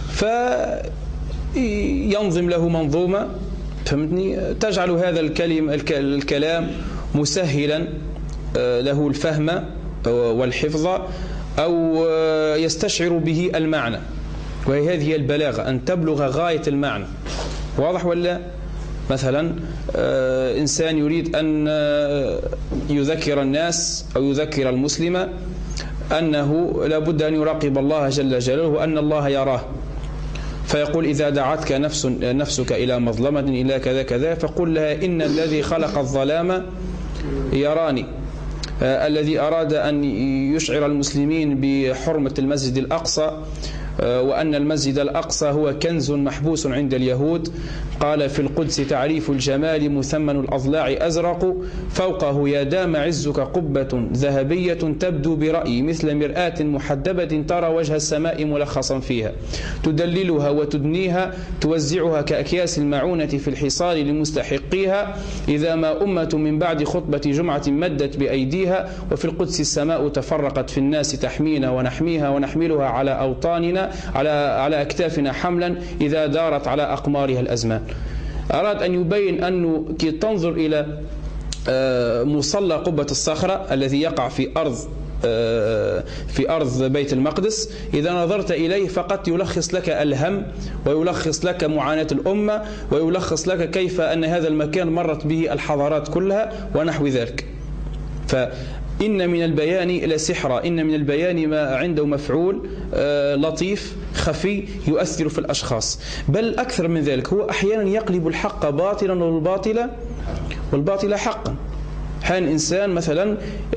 فينظم له منظومة، فهمتني، تجعل هذا الكلم الكلام مسهلا له الفهم والحفظ أو يستشعر به المعنى، وهذه هي البلاغة، أن تبلغ غاية المعنى. واضح ولا؟ مثلا إنسان يريد أن يذكر الناس أو يذكر المسلم أنه لا بد أن يراقب الله جل جلاله وأن الله يراه، فيقول إذا دعتك نفس نفسك إلى مظلمة إلى كذا كذا فقل لها إن الذي خلق الظلام يراني. آه الذي أراد أن يشعر المسلمين بحرمة المسجد الأقصى وأن المسجد الأقصى هو كنز محبوس عند اليهود، قال في القدس تعريف الجمال مثمن الأضلاع أزرق، فوقه يا دام عزك قبة ذهبية تبدو برأيي مثل مرآة محدبة ترى وجه السماء ملخصا فيها، تدللها وتدنيها توزعها كأكياس المعونة في الحصار لمستحقيها، إذا ما أمة من بعد خطبة جمعة مدت بأيديها، وفي القدس السماء تفرقت في الناس تحمينا ونحميها ونحملها على أوطاننا على على أكتافنا حملا إذا دارت على أقمارها الأزمان. أراد أن يبين أنه كي تنظر إلى مصلى قبة الصخرة الذي يقع في أرض في أرض بيت المقدس، إذا نظرت إليه فقط يلخص لك الهم ويلخص لك معاناة الأمة ويلخص لك كيف أن هذا المكان مرت به الحضارات كلها ونحو ذلك. فإن من البيان لسحرا، إن من البيان ما عنده مفعول لطيف خفي يؤثر في الأشخاص، بل أكثر من ذلك هو أحيانا يقلب الحق باطلا والباطل والباطل حقا. حين إنسان مثلا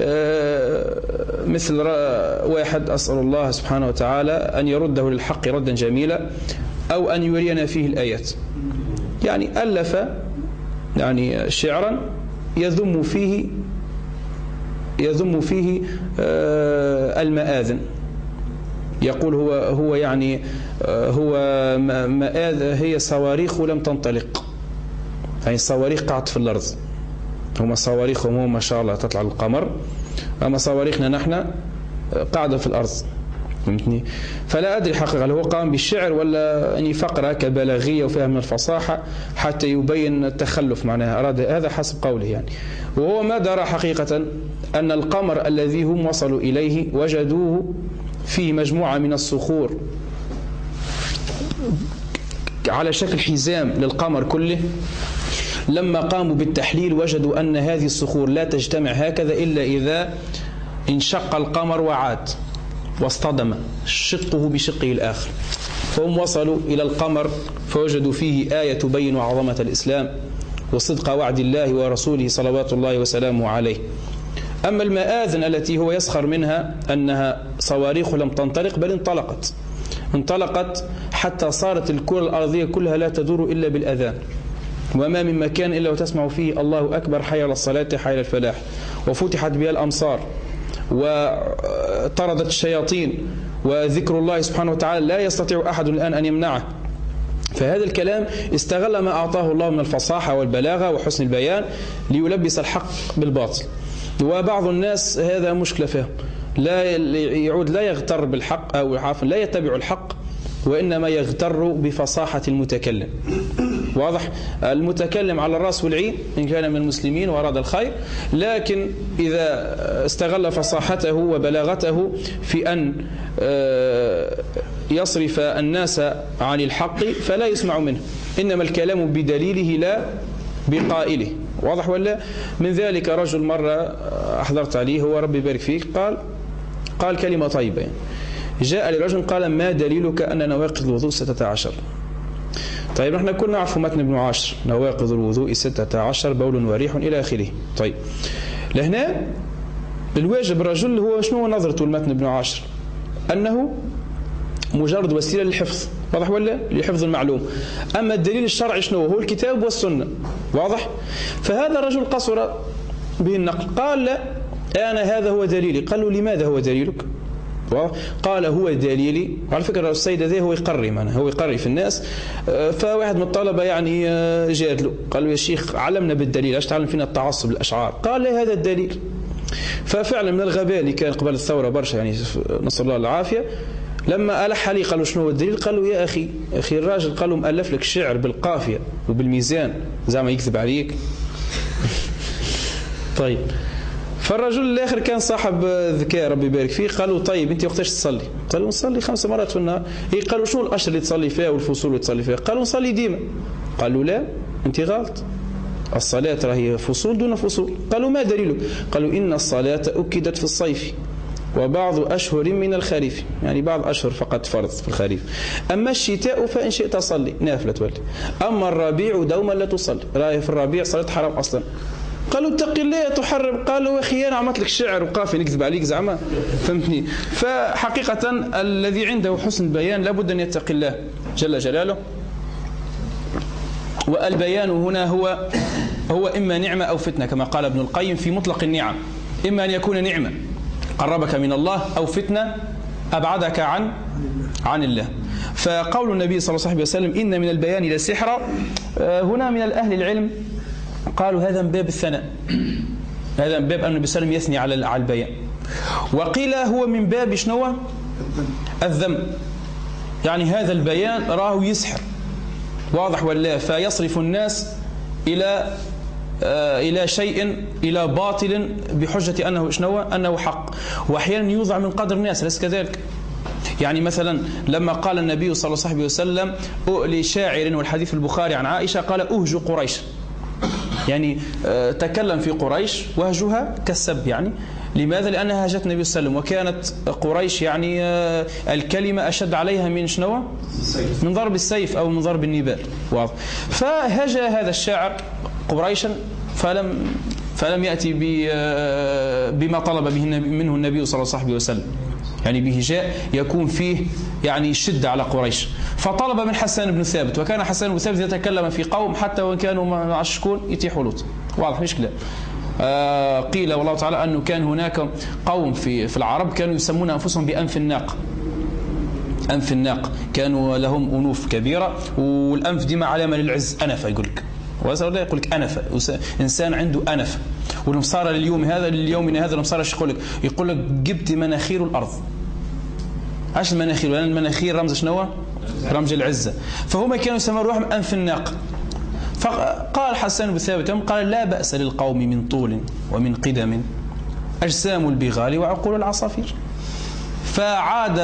مثل واحد أسأل الله سبحانه وتعالى أن يرده للحق ردا جميلا أو أن يرينا فيه الآيات، يعني ألف يعني شعرا يذم فيه يذم فيه المآذن، يقول هو هو يعني هو مآذ هي صواريخ لم تنطلق، يعني صواريخ قعدت في الأرض، هما صواريخهم هم ما شاء الله تطلع القمر، أما صواريخنا نحن قاعدة في الأرض. فهمتني؟ فلا أدري حقيقة هل هو قام بالشعر ولا يعني فقرة كبلاغية وفيها من الفصاحة حتى يبين التخلف معناها، أراد هذا حسب قوله يعني. وهو ما درى حقيقة أن القمر الذي هم وصلوا إليه وجدوه فيه مجموعة من الصخور على شكل حزام للقمر كله، لما قاموا بالتحليل وجدوا أن هذه الصخور لا تجتمع هكذا إلا إذا انشق القمر وعاد واصطدم شقه بشقه الآخر، فهم وصلوا إلى القمر فوجدوا فيه آية تبين عظمة الإسلام وصدق وعد الله ورسوله صلوات الله وسلامه عليه. أما المآذن التي هو يسخر منها أنها صواريخ لم تنطلق بل انطلقت انطلقت حتى صارت الكرة الأرضية كلها لا تدور إلا بالأذان، وما من مكان إلا وتسمع فيه الله أكبر حي على الصلاة حي على الفلاح، وفتحت بها الأمصار وطردت الشياطين، وذكر الله سبحانه وتعالى لا يستطيع أحد الآن أن يمنعه. فهذا الكلام استغل ما أعطاه الله من الفصاحة والبلاغة وحسن البيان ليلبس الحق بالباطل. وبعض الناس هذا مشكلة فيهم، لا يعود لا يغتر بالحق أو عفوا لا يتبع الحق، وإنما يغتر بفصاحة المتكلم. واضح؟ المتكلم على الرأس والعين إن كان من المسلمين وأراد الخير، لكن إذا استغل فصاحته وبلاغته في أن يصرف الناس عن الحق فلا يسمع منه، إنما الكلام بدليله لا بقائله. واضح ولا؟ من ذلك رجل مرة أحضرت عليه هو ربي يبارك فيك قال قال كلمة طيبة يعني. جاء لرجل قال ما دليلك أن نواقض الوضوء ستة عشر؟ طيب نحن كلنا نعرف متن ابن عاشر نواقض الوضوء ستة عشر بول وريح إلى آخره. طيب لهنا الواجب الرجل هو شنو نظرته المتن ابن عاشر؟ أنه مجرد وسيلة للحفظ. واضح ولا؟ لحفظ المعلوم. أما الدليل الشرعي شنو هو؟ الكتاب والسنة. واضح؟ فهذا الرجل قصر به النقل قال لا أنا هذا هو دليلي. قال له لماذا هو دليلك؟ قال هو دليلي. وعلى فكرة السيد ذا هو يقري معنا هو يقري في الناس. فواحد من الطلبة يعني جاد له قال له يا شيخ علمنا بالدليل، ايش تعلم فينا التعصب الأشعار؟ قال لا هذا الدليل. ففعلا من الغباء اللي كان قبل الثورة برشا يعني نسأل الله العافية، لما ألح عليه قالوا شنو هو الدليل؟ قالوا يا أخي أخي الراجل قالوا مؤلف لك شعر بالقافية وبالميزان زعما يكذب عليك. طيب فالرجل الآخر كان صاحب ذكاء ربي يبارك فيه، قالوا طيب أنت وقتاش تصلي؟ قالوا نصلي خمس مرات في النهار. إيه قالوا شنو الأشهر اللي تصلي فيها والفصول اللي تصلي فيها؟ قالوا نصلي ديما. قالوا لا أنت غلط، الصلاة راهي فصول دون فصول. قالوا ما دليلك؟ قالوا إن الصلاة أكدت في الصيف وبعض أشهر من الخريف، يعني بعض أشهر فقط فرض في الخريف. أما الشتاء فإن شئت صلي نافلة تولي. أما الربيع دوما لا تصلي، رأي في الربيع صلاة حرام أصلا. قالوا اتق الله تحرم، قالوا وخي أنا عملت لك شعر وقافي نكذب عليك زعما، فهمتني؟ فحقيقة الذي عنده حسن البيان لابد أن يتقي الله جل جلاله. والبيان هنا هو هو إما نعمة أو فتنة كما قال ابن القيم في مطلق النعم، إما أن يكون نعمة قربك من الله أو فتنة أبعدك عن عن الله. فقول النبي صلى الله عليه وسلم إن من البيان لسحرا، هنا من الأهل العلم قالوا هذا من باب الثناء، هذا من باب أن النبي صلى الله عليه وسلم يثني على على البيان. وقيل هو من باب شنو؟ الذم، يعني هذا البيان راه يسحر، واضح ولا؟ فيصرف الناس إلى إلى شيء إلى باطل بحجة أنه شنو؟ أنه حق. وأحيانا يوضع من قدر الناس، ليس كذلك؟ يعني مثلا لما قال النبي صلى الله عليه وسلم لشاعر، والحديث في البخاري عن عائشة، قال أهج قريش، يعني تكلم في قريش وهجها كالسب. يعني لماذا؟ لأنها هاجت النبي صلى الله عليه وسلم، وكانت قريش يعني الكلمة أشد عليها من شنو؟ من ضرب السيف أو من ضرب النبال، واضح. فهجى هذا الشاعر قريشا فلم فلم يأتي بما طلب به منه النبي صلى الله عليه وسلم، يعني بهجاء يكون فيه يعني شدة على قريش. فطلب من حسان بن ثابت، وكان حسان بن ثابت يتكلم في قوم حتى وإن كانوا مع الشكون يتيحوا لوط، واضح مش كلام. آه قيل والله تعالى أنه كان هناك قوم في في العرب كانوا يسمون أنفسهم بأنف الناق، أنف الناق، كانوا لهم أنوف كبيرة، والأنف ديما علامة للعز، أنف يقول لك، ولا يقول لك أنف، إنسان عنده أنف. والمصارى لليوم هذا اليوم من هذا المصارى يقول لك يقول لك جبت مناخير الأرض. عاش المناخير؟ لأن المناخير رمز شنو؟ رمز العزة. فهم كانوا يسمون روحهم أنف الناق. فقال حسان بن ثابت قال لا بأس للقوم من طول ومن قدم أجسام البغال وعقول العصافير. فعاد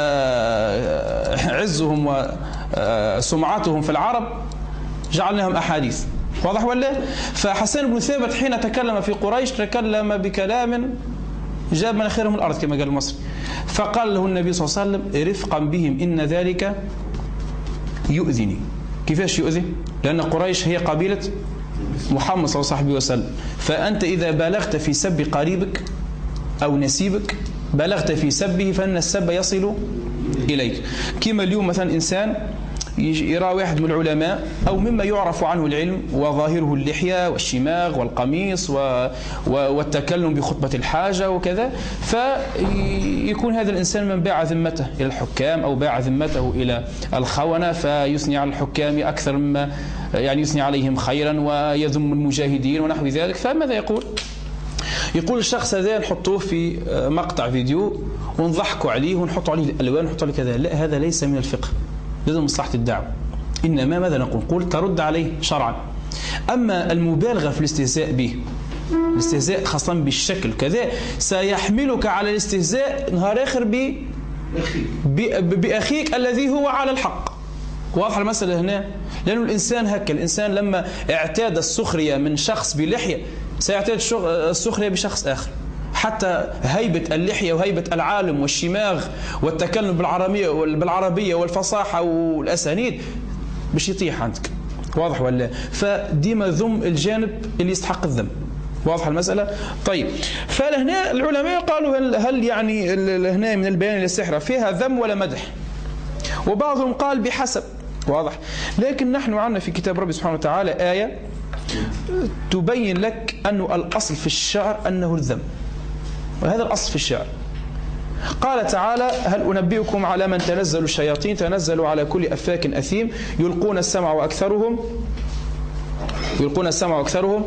عزهم وسمعتهم في العرب جعلناهم أحاديث، واضح ولا؟ فحسان بن ثابت حين تكلم في قريش تكلم بكلام جاب مناخيرهم الأرض كما قال المصري. فقال له النبي صلى الله عليه وسلم رفقا بهم إن ذلك يؤذني. كيفاش يؤذي؟ لأن قريش هي قبيلة محمد صلى الله عليه وسلم، فأنت إذا بالغت في سب قريبك أو نسيبك بلغت في سبه، فإن السب يصل إليك. كما اليوم مثلا إنسان يرى واحد من العلماء أو مما يعرف عنه العلم وظاهره اللحية والشماغ والقميص والتكلم بخطبة الحاجة وكذا، فيكون هذا الإنسان من باع ذمته إلى الحكام أو باع ذمته إلى الخونة، فيثني على الحكام أكثر مما يعني يثني عليهم خيرا ويذم المجاهدين ونحو ذلك. فماذا يقول؟ يقول الشخص هذا نحطوه في مقطع فيديو ونضحكوا عليه ونحطوا عليه الألوان ونحطوا عليه كذا. لا، هذا ليس من الفقه، لازم مصلحة الدعوة. إنما ماذا نقول؟ نقول ترد عليه شرعا. أما المبالغة في الاستهزاء به، الاستهزاء خاصة بالشكل كذا سيحملك على الاستهزاء نهار آخر ب بأخيك الذي هو على الحق. واضح المسألة هنا؟ لأنه الإنسان هكا، الإنسان لما اعتاد السخرية من شخص بلحية سيعتاد السخرية بشخص آخر. حتى هيبة اللحية وهيبة العالم والشماغ والتكلم بالعربية بالعربية والفصاحة والأسانيد باش يطيح عندك، واضح ولا؟ فديما ذم الجانب اللي يستحق الذم، واضح المسألة؟ طيب، فهنا العلماء قالوا هل, هل يعني هنا من البيان للسحرة فيها ذم ولا مدح؟ وبعضهم قال بحسب، واضح. لكن نحن عندنا في كتاب ربي سبحانه وتعالى آية تبين لك أنه الأصل في الشعر أنه الذم، وهذا الأصل في الشعر. قال تعالى هل أنبئكم على من تنزل الشياطين تنزل على كل أفاك أثيم يلقون السمع وأكثرهم يلقون السمع وأكثرهم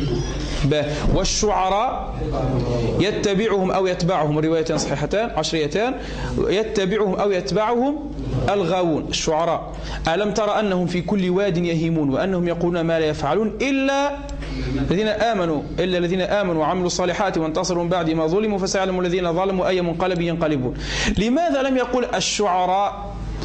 والشعراء يتبعهم أو يتبعهم، روايتان صحيحتان عشريتان، يتبعهم أو يتبعهم الغاوون الشعراء. ألم ترى أنهم في كل واد يهيمون وأنهم يقولون ما لا يفعلون إلا الذين آمنوا إلا الذين آمنوا وعملوا الصالحات وانتصروا من بعد ما ظلموا فسيعلم الذين ظلموا أي منقلب ينقلبون. لماذا لم يقول الشعراء؟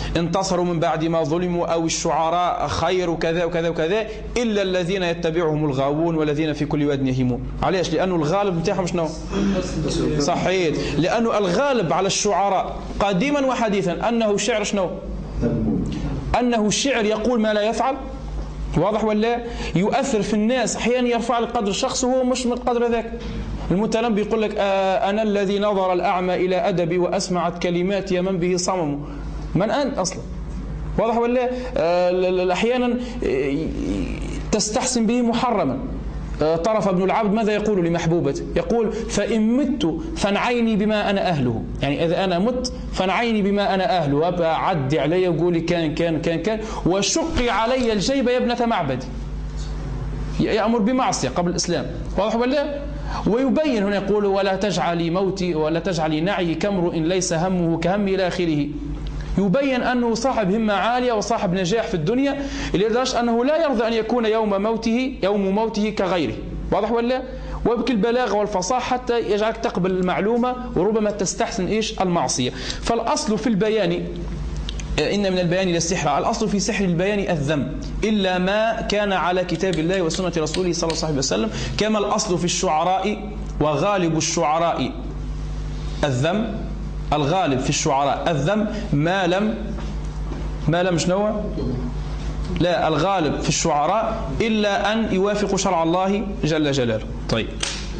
انتصروا من بعد ما ظلموا أو الشعراء خير وكذا وكذا وكذا إلا الذين يتبعهم الغاوون والذين في كل واد يهيمون. علاش؟ لأنه الغالب نتاعهم شنو؟ صحيح، لأنه الغالب على الشعراء قديما وحديثا أنه شعر شنو؟ أنه شعر يقول ما لا يفعل. واضح ولا؟ يؤثر في الناس، أحيانا يرفع القدر الشخص وهو مش من القدر ذاك. المتنبي يقول لك آه أنا الذي نظر الأعمى إلى أدبي وأسمعت كلمات يا من به صمم. من أنت أصلا؟ واضح ولا؟ آه أحيانا تستحسن به محرما. آه طرف ابن العبد ماذا يقول لمحبوبته؟ يقول فإن مت فانعيني بما أنا أهله، يعني إذا أنا مت فانعيني بما أنا أهله، أبقى عدي علي وقولي كان كان كان كان وشقي علي الجيب يا ابنة معبدي. يأمر بمعصية قبل الإسلام. واضح ولا؟ ويبين هنا يقول ولا تجعلي موتي ولا تجعلي نعي كامرؤ إن ليس همه كهمي إلى آخره. يبين أنه صاحب همة عالية وصاحب نجاح في الدنيا لدرجة أنه لا يرضى أن يكون يوم موته يوم موته كغيره. واضح ولا؟ وبكل البلاغة والفصاحة حتى يجعلك تقبل المعلومة وربما تستحسن إيش؟ المعصية. فالأصل في البيان إن من البيان للسحر، الأصل في سحر البيان الذم إلا ما كان على كتاب الله وسنة رسوله صلى الله عليه وسلم، كما الأصل في الشعراء وغالب الشعراء الذم، الغالب في الشعراء الذم ما لم ما لم شنو؟ لا، الغالب في الشعراء إلا أن يوافقوا شرع الله جل جلاله. طيب،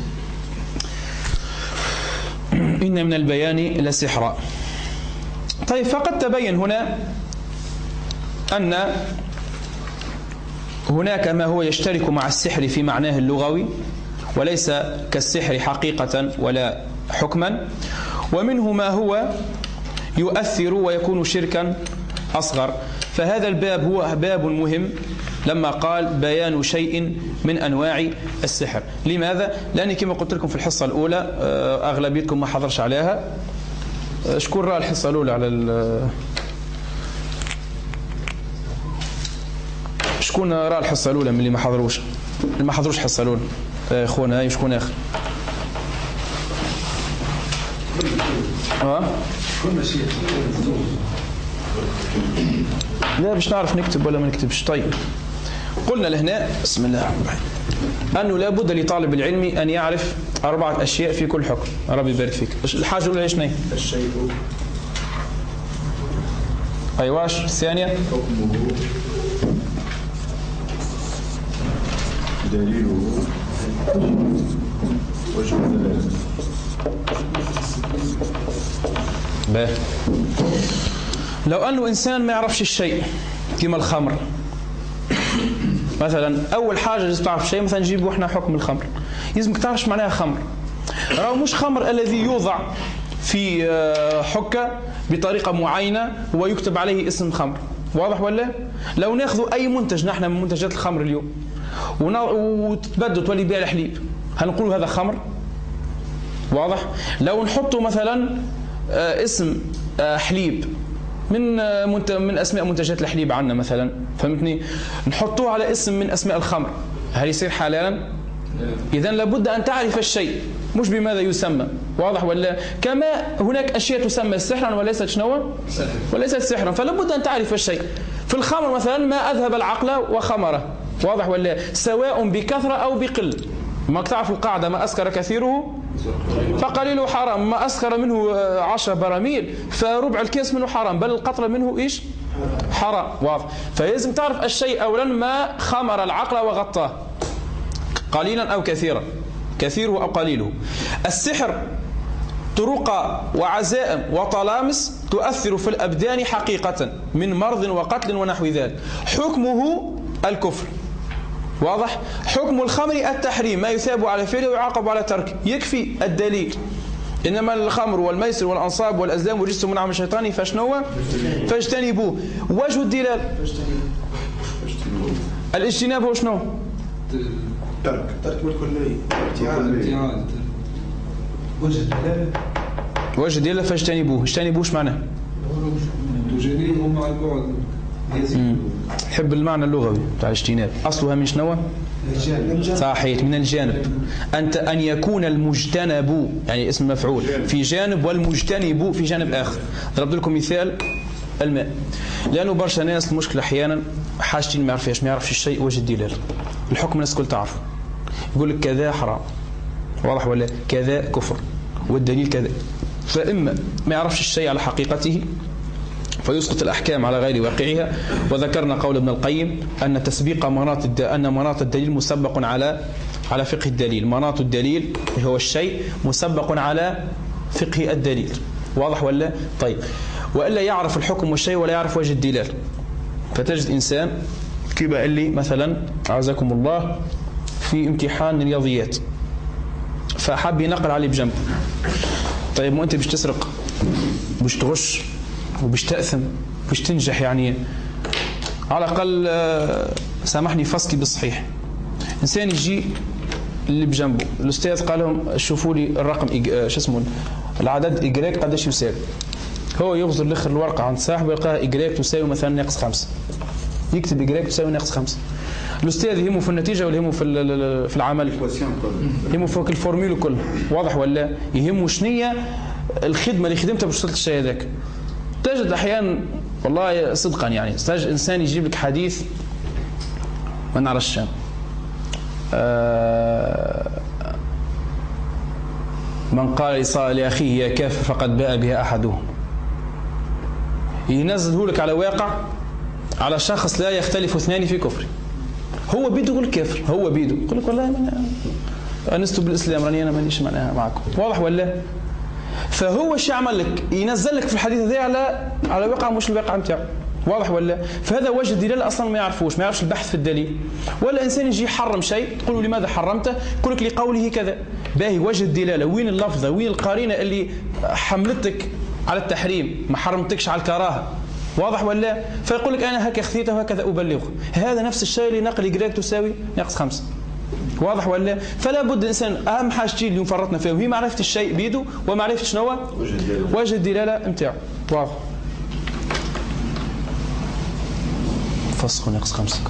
إن من البيان لسحرا. طيب، فقد تبين هنا أن هناك ما هو يشترك مع السحر في معناه اللغوي وليس كالسحر حقيقة ولا حكما، ومنه ما هو يؤثر ويكون شركا أصغر. فهذا الباب هو باب مهم لما قال بيان شيء من أنواع السحر. لماذا؟ لأني كما قلت لكم في الحصة الأولى أغلبيتكم ما حضرش عليها. شكون رأى الحصة الأولى على ال شكون رأى الحصة الأولى من اللي ما حضروش اللي ما حضروش الحصة الأولى يا إخوانا؟ هاي شكون آخر؟ ها؟ لا، باش نعرف نكتب ولا ما نكتبش. طيب، قلنا لهنا بسم الله الرحمن الرحيم أنه لا بد لطالب العلم أن يعرف أربعة أشياء في كل حكم. ربي يبارك فيك. الحاجة الأولى إيش نهي؟ الشيء. أيواش الثانية؟ حكمه. دليله. وجه الدلالة. باهي. لو أنه إنسان ما يعرفش الشيء كما الخمر مثلا، أول حاجة لازم تعرف شيء. مثلا نجيبوا إحنا حكم الخمر، لازمك تعرف معناها خمر. راهو مش خمر الذي يوضع في حكة بطريقة معينة ويكتب عليه اسم خمر. واضح ولا؟ لو ناخذ أي منتج نحن من منتجات الخمر اليوم وتتبدل تولي بيع الحليب، هل نقول هذا خمر؟ واضح؟ لو نحطوا مثلا اسم حليب من من اسماء منتجات الحليب عندنا مثلا، فهمتني؟ نحطوه على اسم من اسماء الخمر، هل يصير حلالا؟ اذا لابد ان تعرف الشيء مش بماذا يسمى. واضح ولا؟ كما هناك اشياء تسمى سحرا وليست شنو؟ وليست سحرا، فلابد ان تعرف الشيء. في الخمر مثلا ما اذهب العقل وخمره. واضح ولا؟ سواء بكثره او بقله. ما تعرف القاعده ما اسكر كثيره فقليله حرام، ما أسكر منه عشر براميل فربع الكيس منه حرام، بل القطرة منه إيش؟ حرام. واضح؟ فلازم تعرف الشيء أولا ما خمر العقل وغطاه قليلا أو كثيرا، كثيره أو قليله. السحر طرق وعزائم وطلامس تؤثر في الأبدان حقيقة من مرض وقتل ونحو ذلك. حكمه الكفر. واضح؟ حكم الخمر التحريم، ما يثاب على فعله ويعاقب على تركه، يكفي الدليل. إنما الخمر والميسر والأنصاب والأزلام ورجس من عمل الشيطان فاشنوا فاجتنبوه. وجه الدلال الاجتناب هو شنو؟ ترك ترك بالكلية. ابتعاد. وجه الدلال وجه الدلال فاجتنبوه. اجتنبوه ايش معناه؟ تجنبه مع البعد. حب المعنى اللغوي بتاع الاجتناب، أصلها من شنو؟ صحيح، من الجانب. أنت أن يكون المجتنب يعني اسم مفعول في جانب والمجتنب في جانب آخر. ضربت لكم مثال الماء. لأنه برشا ناس المشكلة أحيانا حاجتين ما يعرفهاش، ما يعرفش الشيء وجه الدلالة. الحكم الناس كل تعرف، يقول لك كذا حرام، واضح ولا كذا كفر، والدليل كذا. فإما ما يعرفش الشيء على حقيقته فيسقط الأحكام على غير واقعها. وذكرنا قول ابن القيم أن تسبيق مناط أن مناط الدليل مسبق على على فقه الدليل. مناط الدليل هو الشيء مسبق على فقه الدليل، واضح ولا؟ طيب، وإلا يعرف الحكم والشيء ولا يعرف وجه الدلالة. فتجد إنسان كيبقى قال لي مثلا أعزكم الله في امتحان الرياضيات فحب ينقل عليه بجنب. طيب وأنت باش تسرق، باش تغش، وباش تأثم، باش تنجح، يعني على الأقل سامحني فصكي بالصحيح. إنسان يجي اللي بجنبه الأستاذ قال لهم شوفوا لي الرقم شو اسمه العدد إجراك قداش يساوي. هو يغزر الآخر الورقة عند صاحبه يلقاها إجراك تساوي مثلا ناقص خمسة، يكتب إجراك تساوي ناقص خمسة. الأستاذ يهمه في النتيجة ولا يهمه في في العمل؟ يهمه فوق الفورميل كله، واضح ولا؟ يهمه شنية الخدمة اللي خدمتها باش توصل للشيء هذاك. تجد أحيانا والله صدقا يعني تجد إنسان يجيب لك حديث ما نعرفش آه من قال لأخيه يا كافر فقد باء بها أحدهم، ينزله لك على واقع على شخص لا يختلف اثنان في كفر. هو بيده يقول كافر، هو بيده يقول لك والله أنست بالإسلام راني أنا مانيش معناها معكم، واضح ولا؟ فهو شو يعمل لك؟ ينزل لك في الحديث هذا على على واقع مش الواقع نتاعو، واضح ولا؟ فهذا وجه الدلاله اصلا ما يعرفوش، ما يعرفش البحث في الدليل. ولا انسان يجي يحرم شيء تقول له لماذا حرمته؟ يقول لك لقوله كذا. باهي وجه الدلاله وين اللفظه؟ وين القرينه اللي حملتك على التحريم؟ ما حرمتكش على الكراهه، واضح ولا؟ فيقول لك انا هكا خذيته وهكذا ابلغه. هذا نفس الشيء اللي نقل جريك تساوي ناقص خمسة، واضح ولا؟ فلا بد الانسان اهم حاجتين اللي فرطنا فيهم هي معرفه الشيء بيده ومعرفه شنو هو وجه الدلاله نتاعو، واضح. فسخ ناقص خمسة.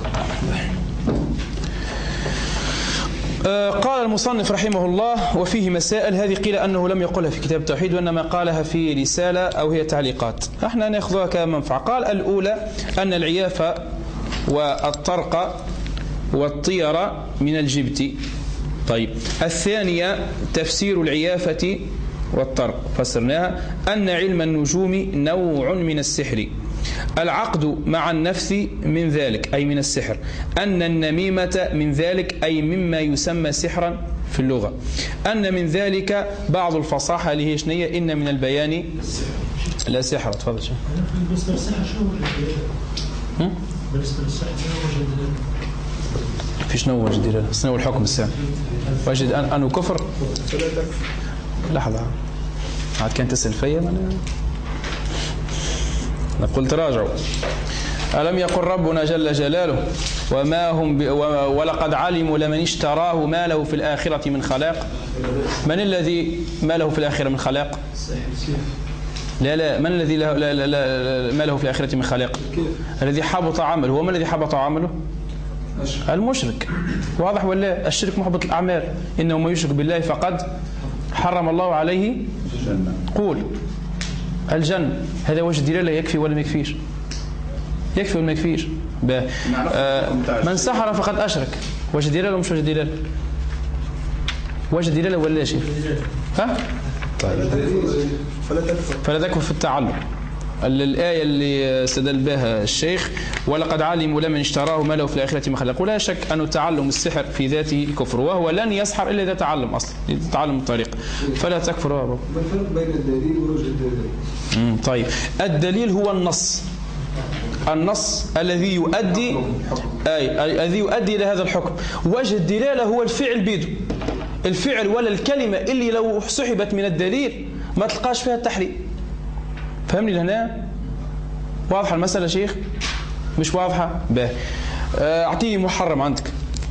آه قال المصنف رحمه الله وفيه مسائل. هذه قيل أنه لم يقلها في كتاب التوحيد وإنما قالها في رسالة أو هي تعليقات، احنا نأخذها كمنفعة. قال الأولى أن العيافة والطرق والطيرة من الجبت. طيب الثانية تفسير العيافة والطرق فسرناها أن علم النجوم نوع من السحر. العقد مع النفس من ذلك أي من السحر. أن النميمة من ذلك أي مما يسمى سحرا في اللغة. أن من ذلك بعض الفصاحة اللي هي شنية إن من البيان لا سحر. تفضل شيء. بالنسبة للسحر شنو وجه بالنسبة للسحر شنو وجه الدلالة؟ في شنو وجه الدلالة؟ شنو الحكم السام؟ وجد أن أنه كفر؟ لحظة عاد كانت تسأل فيا نقول تراجعوا. ألم يقل ربنا جل جلاله وما هم ولقد علموا لمن اشتراه ما له في الآخرة من خلاق. من الذي ما له في الآخرة من خلاق؟ لا لا من الذي له لا لا لا ما له في الآخرة من خلاق؟ الذي حبط عمله. هو من الذي حبط عمله؟ المشرك، واضح ولا؟ الشرك محبط الأعمال. إنه ما يشرك بالله فقد حرم الله عليه قول الجنة. هذا وجه الدلالة يكفي ولا ما يكفيش؟ يكفي ولا ما يكفيش؟ آه من سحر فقد أشرك. وجه الدلالة ومش وجه الدلالة؟ وجه الدلالة ولا شيء؟ ها؟ طيب. فلا تكفر في التعلم. الآية اللي استدل بها الشيخ ولقد علموا لمن اشتراه ما له في الآخرة من خلاق. ولا شك أن تعلم السحر في ذاته كفر، وهو لن يسحر إلا إذا تعلم أصلا، تعلم الطريق. فلا تكفر. ما الفرق بين الدليل ووجه الدليل؟ طيب الدليل هو النص، النص الذي يؤدي أي الذي يؤدي إلى هذا الحكم. وجه الدلالة هو الفعل بيده، الفعل ولا الكلمة اللي لو سحبت من الدليل ما تلقاش فيها التحريم. فهمني لهنا؟ واضحة المسألة شيخ؟ مش واضحة؟ باهي. أعطيني محرم عندك.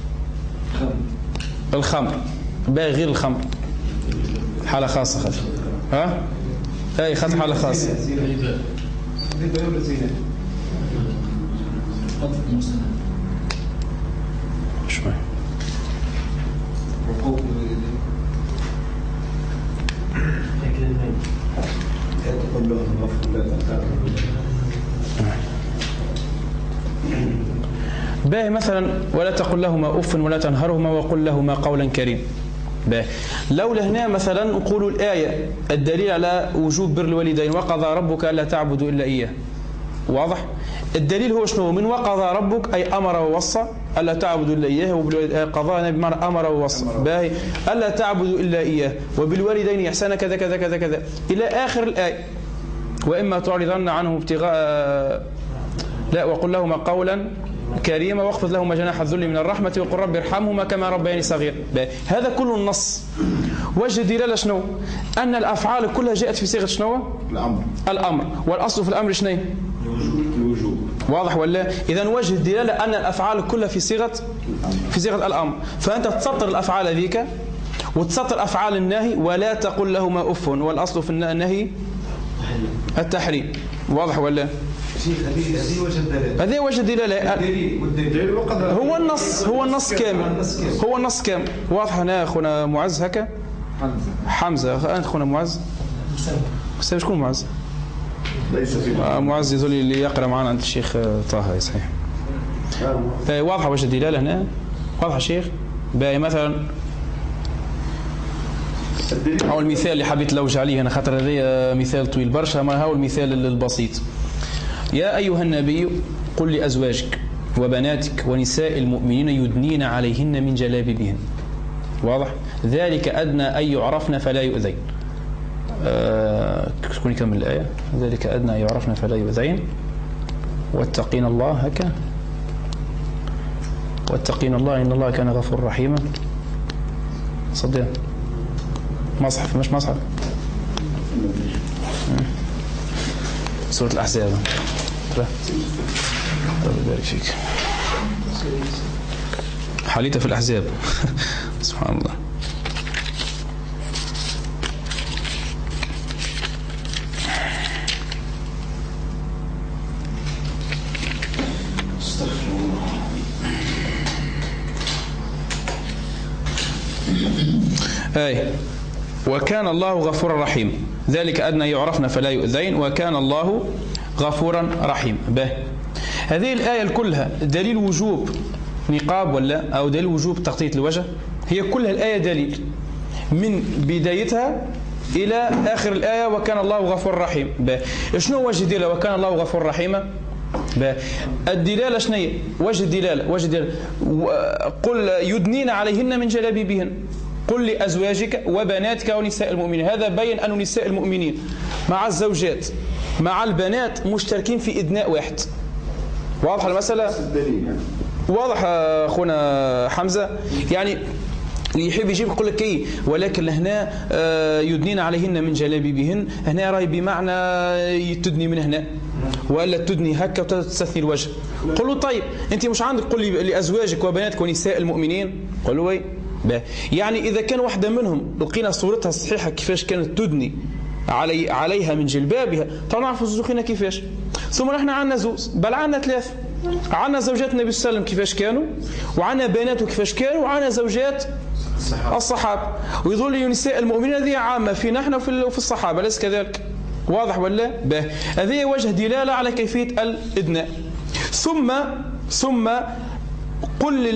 الخمر. باهي غير الخمر. حالة خاصة خذ. ها؟ أي خذ حالة خاصة. شوي. باهي مثلا ولا تقل لهما أف ولا تنهرهما وقل لهما قولا كريم. باهي لولا هنا مثلا نقول الآية الدليل على وجوب بر الوالدين وقضى ربك ألا تعبدوا إلا إياه. واضح؟ الدليل هو شنو؟ من وقضى ربك أي أمر ووصى ألا تعبدوا إلا إياه، وقضاء بمعنى أمر ووصى. باهي ألا تعبدوا إلا إياه وبالوالدين إحسانا كذا كذا كذا كذا إلى آخر الآية. وإما تعرضن عنه ابتغاء لا وقل لهما قولا كريما واخفض لهما جناح الذل من الرحمة وقل رب ارحمهما كما ربياني صغير. هذا كله النص. وجه الدلالة شنو؟ أن الأفعال كلها جاءت في صيغة شنو؟ الأمر. الأمر، والأصل في الأمر شنو؟ الوجوب. واضح ولا؟ إذن وجه الدلالة أن الأفعال كلها في صيغة في صيغة الأمر. فأنت تسطر الأفعال ذيك وتسطر أفعال النهي ولا تقل لهما أف، والأصل في النهي التحريم. واضح ولا؟ هذه وجه الدلالة. هذه وجه الدلالة. هو النص هو النص كامل هو النص كامل. واضح. هنا أخونا معز هكا حمزة. أنت أخونا معز سامي شكون معز؟ ليس في آه معز يقول لي اللي يقرأ معنا عند الشيخ طه. صحيح. آه واضحة وجه الدلالة هنا. واضحة شيخ. باقي مثلا أو المثال اللي حبيت لوج عليه أنا خاطر هذا مثال طويل برشا، ما هو المثال البسيط. يا أيها النبي قل لأزواجك وبناتك ونساء المؤمنين يدنين عليهن من جلابيبهن. واضح؟ ذلك أدنى أن يعرفن فلا يؤذين. شكون يكمل الآية؟ ذلك أدنى أن يعرفن فلا يؤذين واتقين الله هكا واتقين الله إن الله كان غفور رحيما. صدق مصحف مش مصحف سورة الأحزاب. الله يبارك فيك. حاليته في الأحزاب. سبحان الله. أي وكان الله غفورا رحيما. ذلك أدنى يعرفنا فلا يؤذين وكان الله غفورا رحيما. به هذه الآية كلها دليل وجوب نقاب ولا أو دليل وجوب تغطية الوجه؟ هي كلها الآية دليل من بدايتها إلى آخر الآية وكان الله غفورا رحيما. به شنو وجه الدلالة وكان الله غفورا رحيما؟ به الدلالة شنو هي؟ وجه الدلالة وجه الدلالة قل يدنين عليهن من جلابيبهن. قل لأزواجك وبناتك ونساء المؤمنين. هذا بين أن نساء المؤمنين مع الزوجات مع البنات مشتركين في إدناء واحد. واضح المسألة؟ واضح أخونا حمزة؟ يعني اللي يحب يجيب يقول لك ايه ولكن هنا يدنين عليهن من جلابيبهن، هنا راي بمعنى تدني من هنا ولا تدني هكا وتستثني الوجه. قل له طيب انت مش عندك قل لي لأزواجك وبناتك ونساء المؤمنين؟ قالوا ايه؟ يعني إذا كان واحدة منهم لقينا صورتها الصحيحة كيفاش كانت تدني علي عليها من جلبابها، طبعا نعرف زوجنا كيفاش. ثم نحن عندنا زوز بل عندنا ثلاثة، عندنا زوجات النبي صلى الله عليه وسلم كيفاش كانوا، وعندنا بناته كيفاش كانوا، وعندنا زوجات الصحابة. ويظل لي نساء المؤمنين هذه عامة في نحن وفي الصحابة، ليس كذلك؟ واضح ولا؟ به هذه وجه دلالة على كيفية الإدناء. ثم ثم قل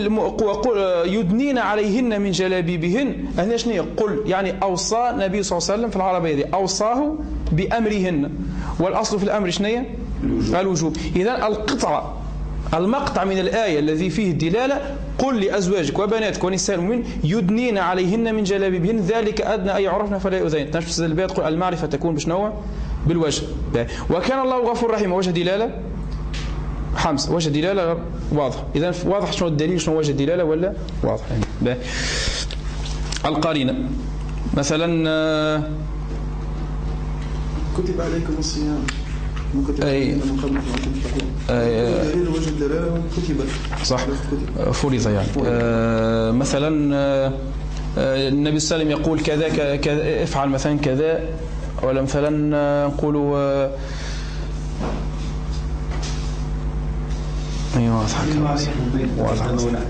يدنين عليهن من جلابيبهن. هنا شنو قل؟ يعني أوصى النبي صلى الله عليه وسلم في العربية دي أوصاه بأمرهن، والأصل في الأمر شنو؟ الوجوب. إذا القطعة المقطع من الآية الذي فيه الدلالة قل لأزواجك وبناتك ونساء المؤمنين يدنين عليهن من جلابيبهن ذلك أدنى أن يعرفن فلا يؤذين. تنفس البيت تقول المعرفة تكون بشنو؟ بالوجه. وكان الله غفور رحيم. وجه دلالة حمزة وجه دلالة واضح. إذا واضح شنو الدليل شنو وجه الدلالة ولا واضح يعني. القرينة مثلا كتب عليكم الصيام أي دليل وجه الدلالة كتب صح فرض يعني. آه مثلا آه النبي صلى الله عليه وسلم يقول كذا كذا افعل مثلا كذا، ولا مثلا آه نقول آه ايوه واضح واضح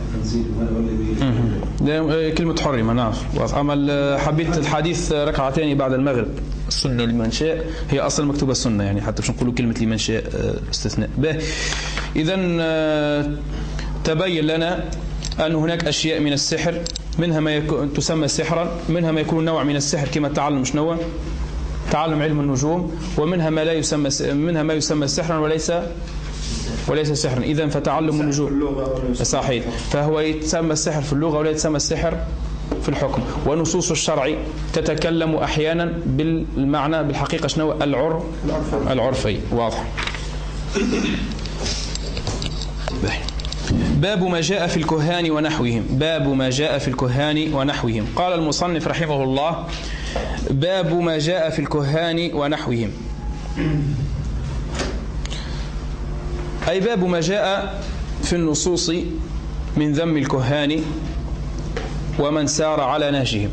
كلمة حرمة نعرف. أما حبيت الحديث ركعتين بعد المغرب السنة لمن شاء، هي أصلا مكتوبة السنة يعني حتى مش نقولوا كلمة لمن شاء استثناء. به إذن تبين لنا أن هناك أشياء من السحر منها ما يكون تسمى سحرا، منها ما يكون نوع من السحر كما التعلم مش نوع تعلم علم النجوم، ومنها ما لا يسمى منها ما يسمى سحرا وليس وليس سحرا. إذن فتعلم النجوم صحيح، فهو يتسمى السحر في اللغة ولا يتسمى السحر في الحكم. ونصوص الشرع تتكلم أحيانا بالمعنى بالحقيقة شنو العرف العرفي. واضح. باب ما جاء في الكهان ونحوهم. باب ما جاء في الكهان ونحوهم. قال المصنف رحمه الله: باب ما جاء في الكهان ونحوهم، أي باب ما جاء في النصوص من ذم الكهان ومن سار على نهجهم.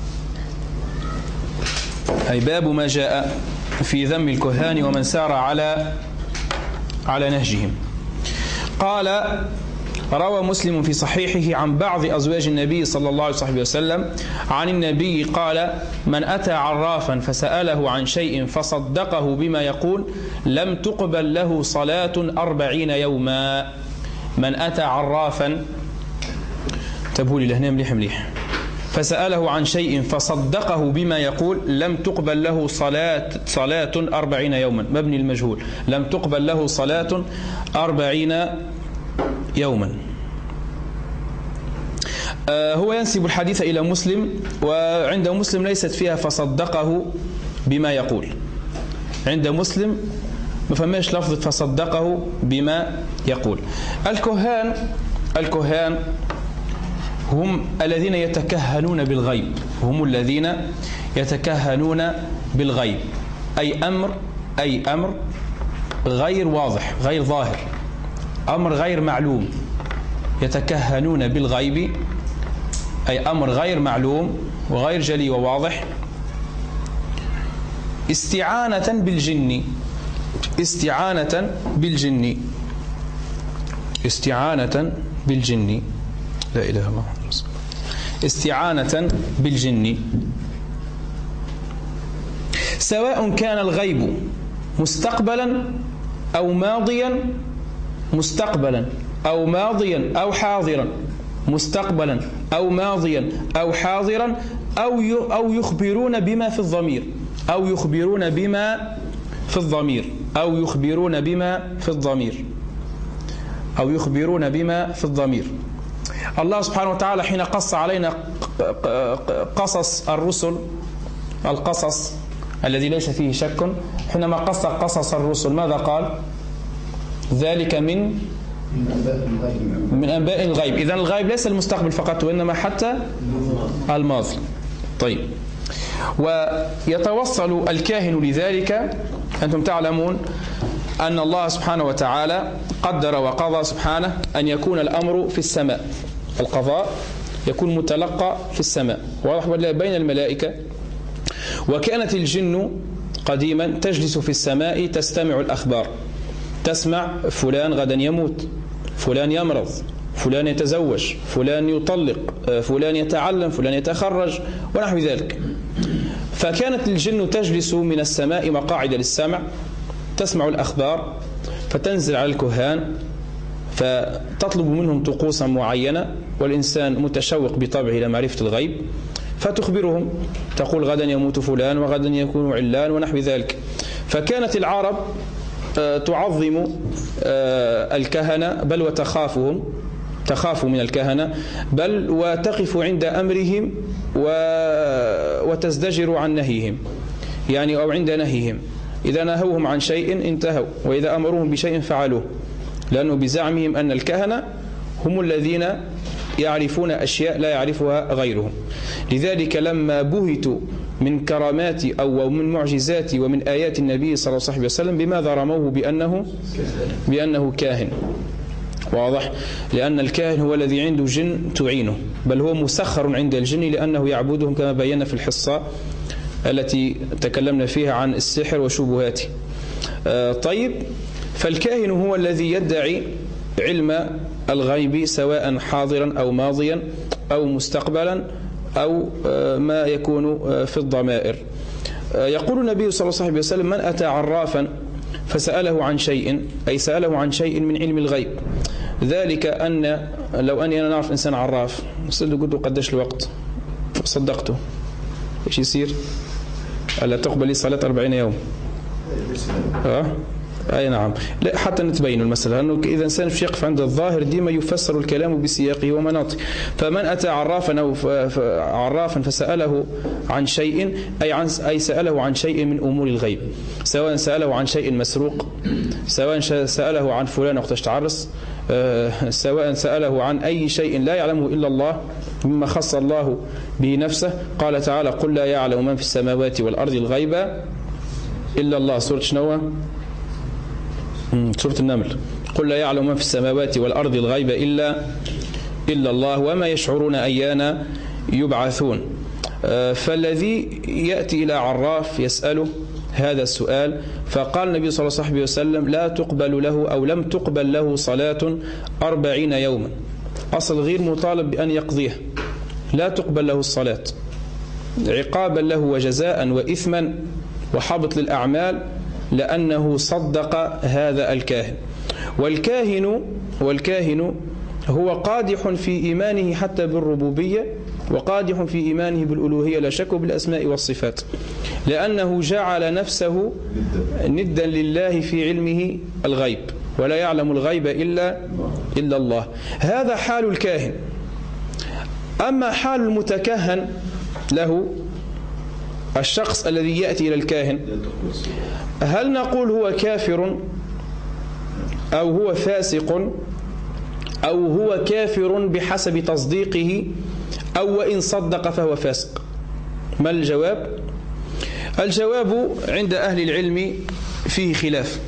أي باب ما جاء في ذم الكهان ومن سار على على نهجهم. قال: روى مسلم في صحيحه عن بعض أزواج النبي صلى الله عليه وسلم عن النبي قال: من أتى عرافا فسأله عن شيء فصدقه بما يقول لم تقبل له صلاة أربعين يوما. من أتى عرافا، تبهولي لهنا مليح مليح، فسأله عن شيء فصدقه بما يقول لم تقبل له صلاة صلاة أربعين يوما. مبني المجهول، لم تقبل له صلاة أربعين يوما. آه هو ينسب الحديث إلى مسلم، وعند مسلم ليست فيها فصدقه بما يقول. عند مسلم ما فماش لفظ فصدقه بما يقول. الكهان الكهان هم الذين يتكهنون بالغيب، هم الذين يتكهنون بالغيب، أي أمر أي أمر غير واضح غير ظاهر، أمر غير معلوم. يتكهنون بالغيب أي أمر غير معلوم وغير جلي وواضح. استعانة بالجن استعانة بالجن استعانة بالجن لا إله إلا الله رسول الله. استعانة بالجن، سواء كان الغيب مستقبلا أو ماضيا مستقبلا أو ماضيا أو حاضرا مستقبلا أو ماضيا أو حاضرا أو أو يخبرون بما في الضمير أو يخبرون بما في الضمير أو يخبرون بما في الضمير أو يخبرون بما في الضمير. الله سبحانه وتعالى حين قص علينا قصص الرسل، القصص الذي ليس فيه شك، حينما قص قصص الرسل ماذا قال؟ ذلك من من أنباء الغيب. إذن الغيب ليس المستقبل فقط وإنما حتى الماضي. طيب، ويتوصل الكاهن لذلك. أنتم تعلمون أن الله سبحانه وتعالى قدر وقضى سبحانه أن يكون الأمر في السماء، القضاء يكون متلقى في السماء، واضح ولا؟ بين الملائكة. وكانت الجن قديما تجلس في السماء تستمع الأخبار، تسمع فلان غدا يموت، فلان يمرض، فلان يتزوج، فلان يطلق، فلان يتعلم، فلان يتخرج ونحو ذلك. فكانت الجن تجلس من السماء مقاعد للسمع، تسمع الأخبار، فتنزل على الكهان فتطلب منهم طقوسا معينة، والإنسان متشوق بطبعه إلى معرفة الغيب، فتخبرهم، تقول غدا يموت فلان وغدا يكون علان ونحو ذلك. فكانت العرب تعظم الكهنة، بل وتخافهم، تخاف من الكهنة، بل وتقف عند أمرهم وتزدجر عن نهيهم، يعني أو عند نهيهم. إذا نهوهم عن شيء انتهوا، وإذا أمروهم بشيء فعلوه، لأنه بزعمهم أن الكهنة هم الذين يعرفون أشياء لا يعرفها غيرهم. لذلك لما بهتوا من كرامات أو من معجزات ومن آيات النبي صلى الله عليه وسلم، بماذا رموه؟ بأنه بأنه كاهن. واضح؟ لأن الكاهن هو الذي عنده جن تعينه، بل هو مسخر عند الجن لأنه يعبدهم، كما بينا في الحصة التي تكلمنا فيها عن السحر وشبهاته. آه طيب، فالكاهن هو الذي يدعي علم الغيب، سواء حاضرا أو ماضيا أو مستقبلا أو آه ما يكون آه في الضمائر. آه يقول النبي صلى الله عليه وسلم: من أتى عرافا فسأله عن شيء، أي سأله عن شيء من علم الغيب، ذلك أن لو أني أنا نعرف إنسان عراف وصلت قلت له قديش الوقت صدقته إيش يصير؟ ألا تقبل لي صلاة أربعين يوم. أه؟ أي نعم. لا حتى نتبين المسألة لأنه إذا إنسان يقف عند الظاهر ديما يفسر الكلام بسياقه ومناطق. فمن أتى عرافا أو عرافا فسأله عن شيء أي عن أي سأله عن شيء من أمور الغيب، سواء سأله عن شيء مسروق، سواء سأله عن فلان وقت تعرس، سواء سأله عن أي شيء لا يعلمه إلا الله مما خص الله به نفسه. قال تعالى: قل لا يعلم من في السماوات والأرض الغيب إلا الله. سورة شنوة؟ سورة النمل. قل لا يعلم من في السماوات والأرض الغيب إلا إلا الله وما يشعرون أيان يبعثون. فالذي يأتي إلى عراف يسأله هذا السؤال، فقال النبي صلى الله عليه وسلم: لا تقبل له أو لم تقبل له صلاة أربعين يوما. أصل غير مطالب بأن يقضيها، لا تقبل له الصلاة عقابا له وجزاء وإثما وحبط للأعمال لأنه صدق هذا الكاهن. والكاهن والكاهن هو قادح في إيمانه حتى بالربوبية، وقادح في إيمانه بالألوهية لا شك، بالأسماء والصفات، لأنه جعل نفسه ندا لله في علمه الغيب، ولا يعلم الغيب إلا إلا الله. هذا حال الكاهن. أما حال المتكهن له، الشخص الذي يأتي إلى الكاهن، هل نقول هو كافر أو هو فاسق أو هو كافر بحسب تصديقه، أو وإن صدق فهو فاسق؟ ما الجواب؟ الجواب عند أهل العلم فيه خلاف.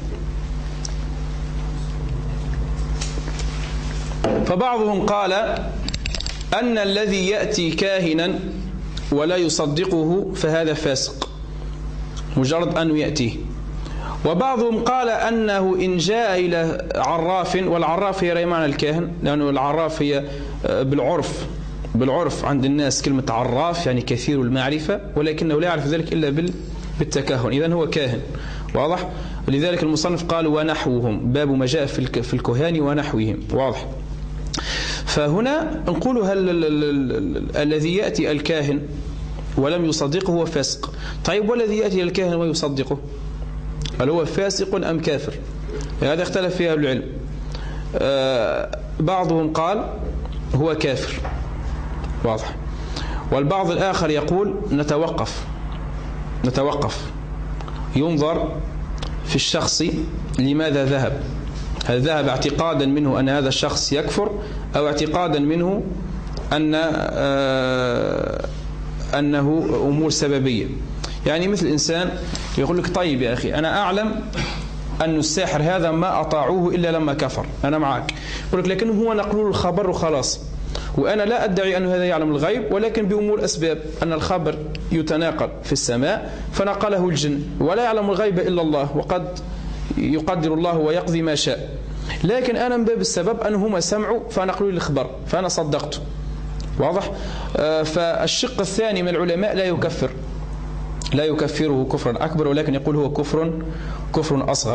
فبعضهم قال أن الذي يأتي كاهنا ولا يصدقه فهذا فاسق مجرد أن يأتيه. وبعضهم قال أنه إن جاء إلى عراف، والعراف هي معنى الكاهن، لأنه العراف هي بالعرف بالعرف عند الناس كلمة عراف يعني كثير المعرفة، ولكنه لا يعرف ذلك إلا بالتكهن، إذن هو كاهن. واضح؟ لذلك المصنف قال: ونحوهم، باب ما جاء في الكهان ونحوهم. واضح؟ فهنا نقول هل الذي يأتي الكاهن ولم يصدقه هو فاسق. طيب والذي يأتي الكاهن ويصدقه هل هو فاسق أم كافر؟ هذا اختلف فيها العلم. آه بعضهم قال هو كافر. واضح؟ والبعض الآخر يقول نتوقف نتوقف ينظر في الشخص لماذا ذهب، هل ذهب اعتقادا منه أن هذا الشخص يكفر، أو اعتقادا منه أن آه أنه أمور سببية. يعني مثل إنسان يقول لك: طيب يا أخي أنا أعلم أن الساحر هذا ما أطاعوه إلا لما كفر، أنا معك. يقول لك لكن هو نقول الخبر وخلاص، وأنا لا أدعي أن هذا يعلم الغيب، ولكن بأمور أسباب، أن الخبر يتناقل في السماء فنقله الجن، ولا يعلم الغيب إلا الله، وقد يقدر الله ويقضي ما شاء. لكن أنا من باب السبب أنهم سمعوا فنقلوا الخبر فأنا صدقته. واضح؟ آه فالشق الثاني من العلماء لا يكفر لا يكفره كفرا أكبر، ولكن يقول هو كفر كفر أصغر.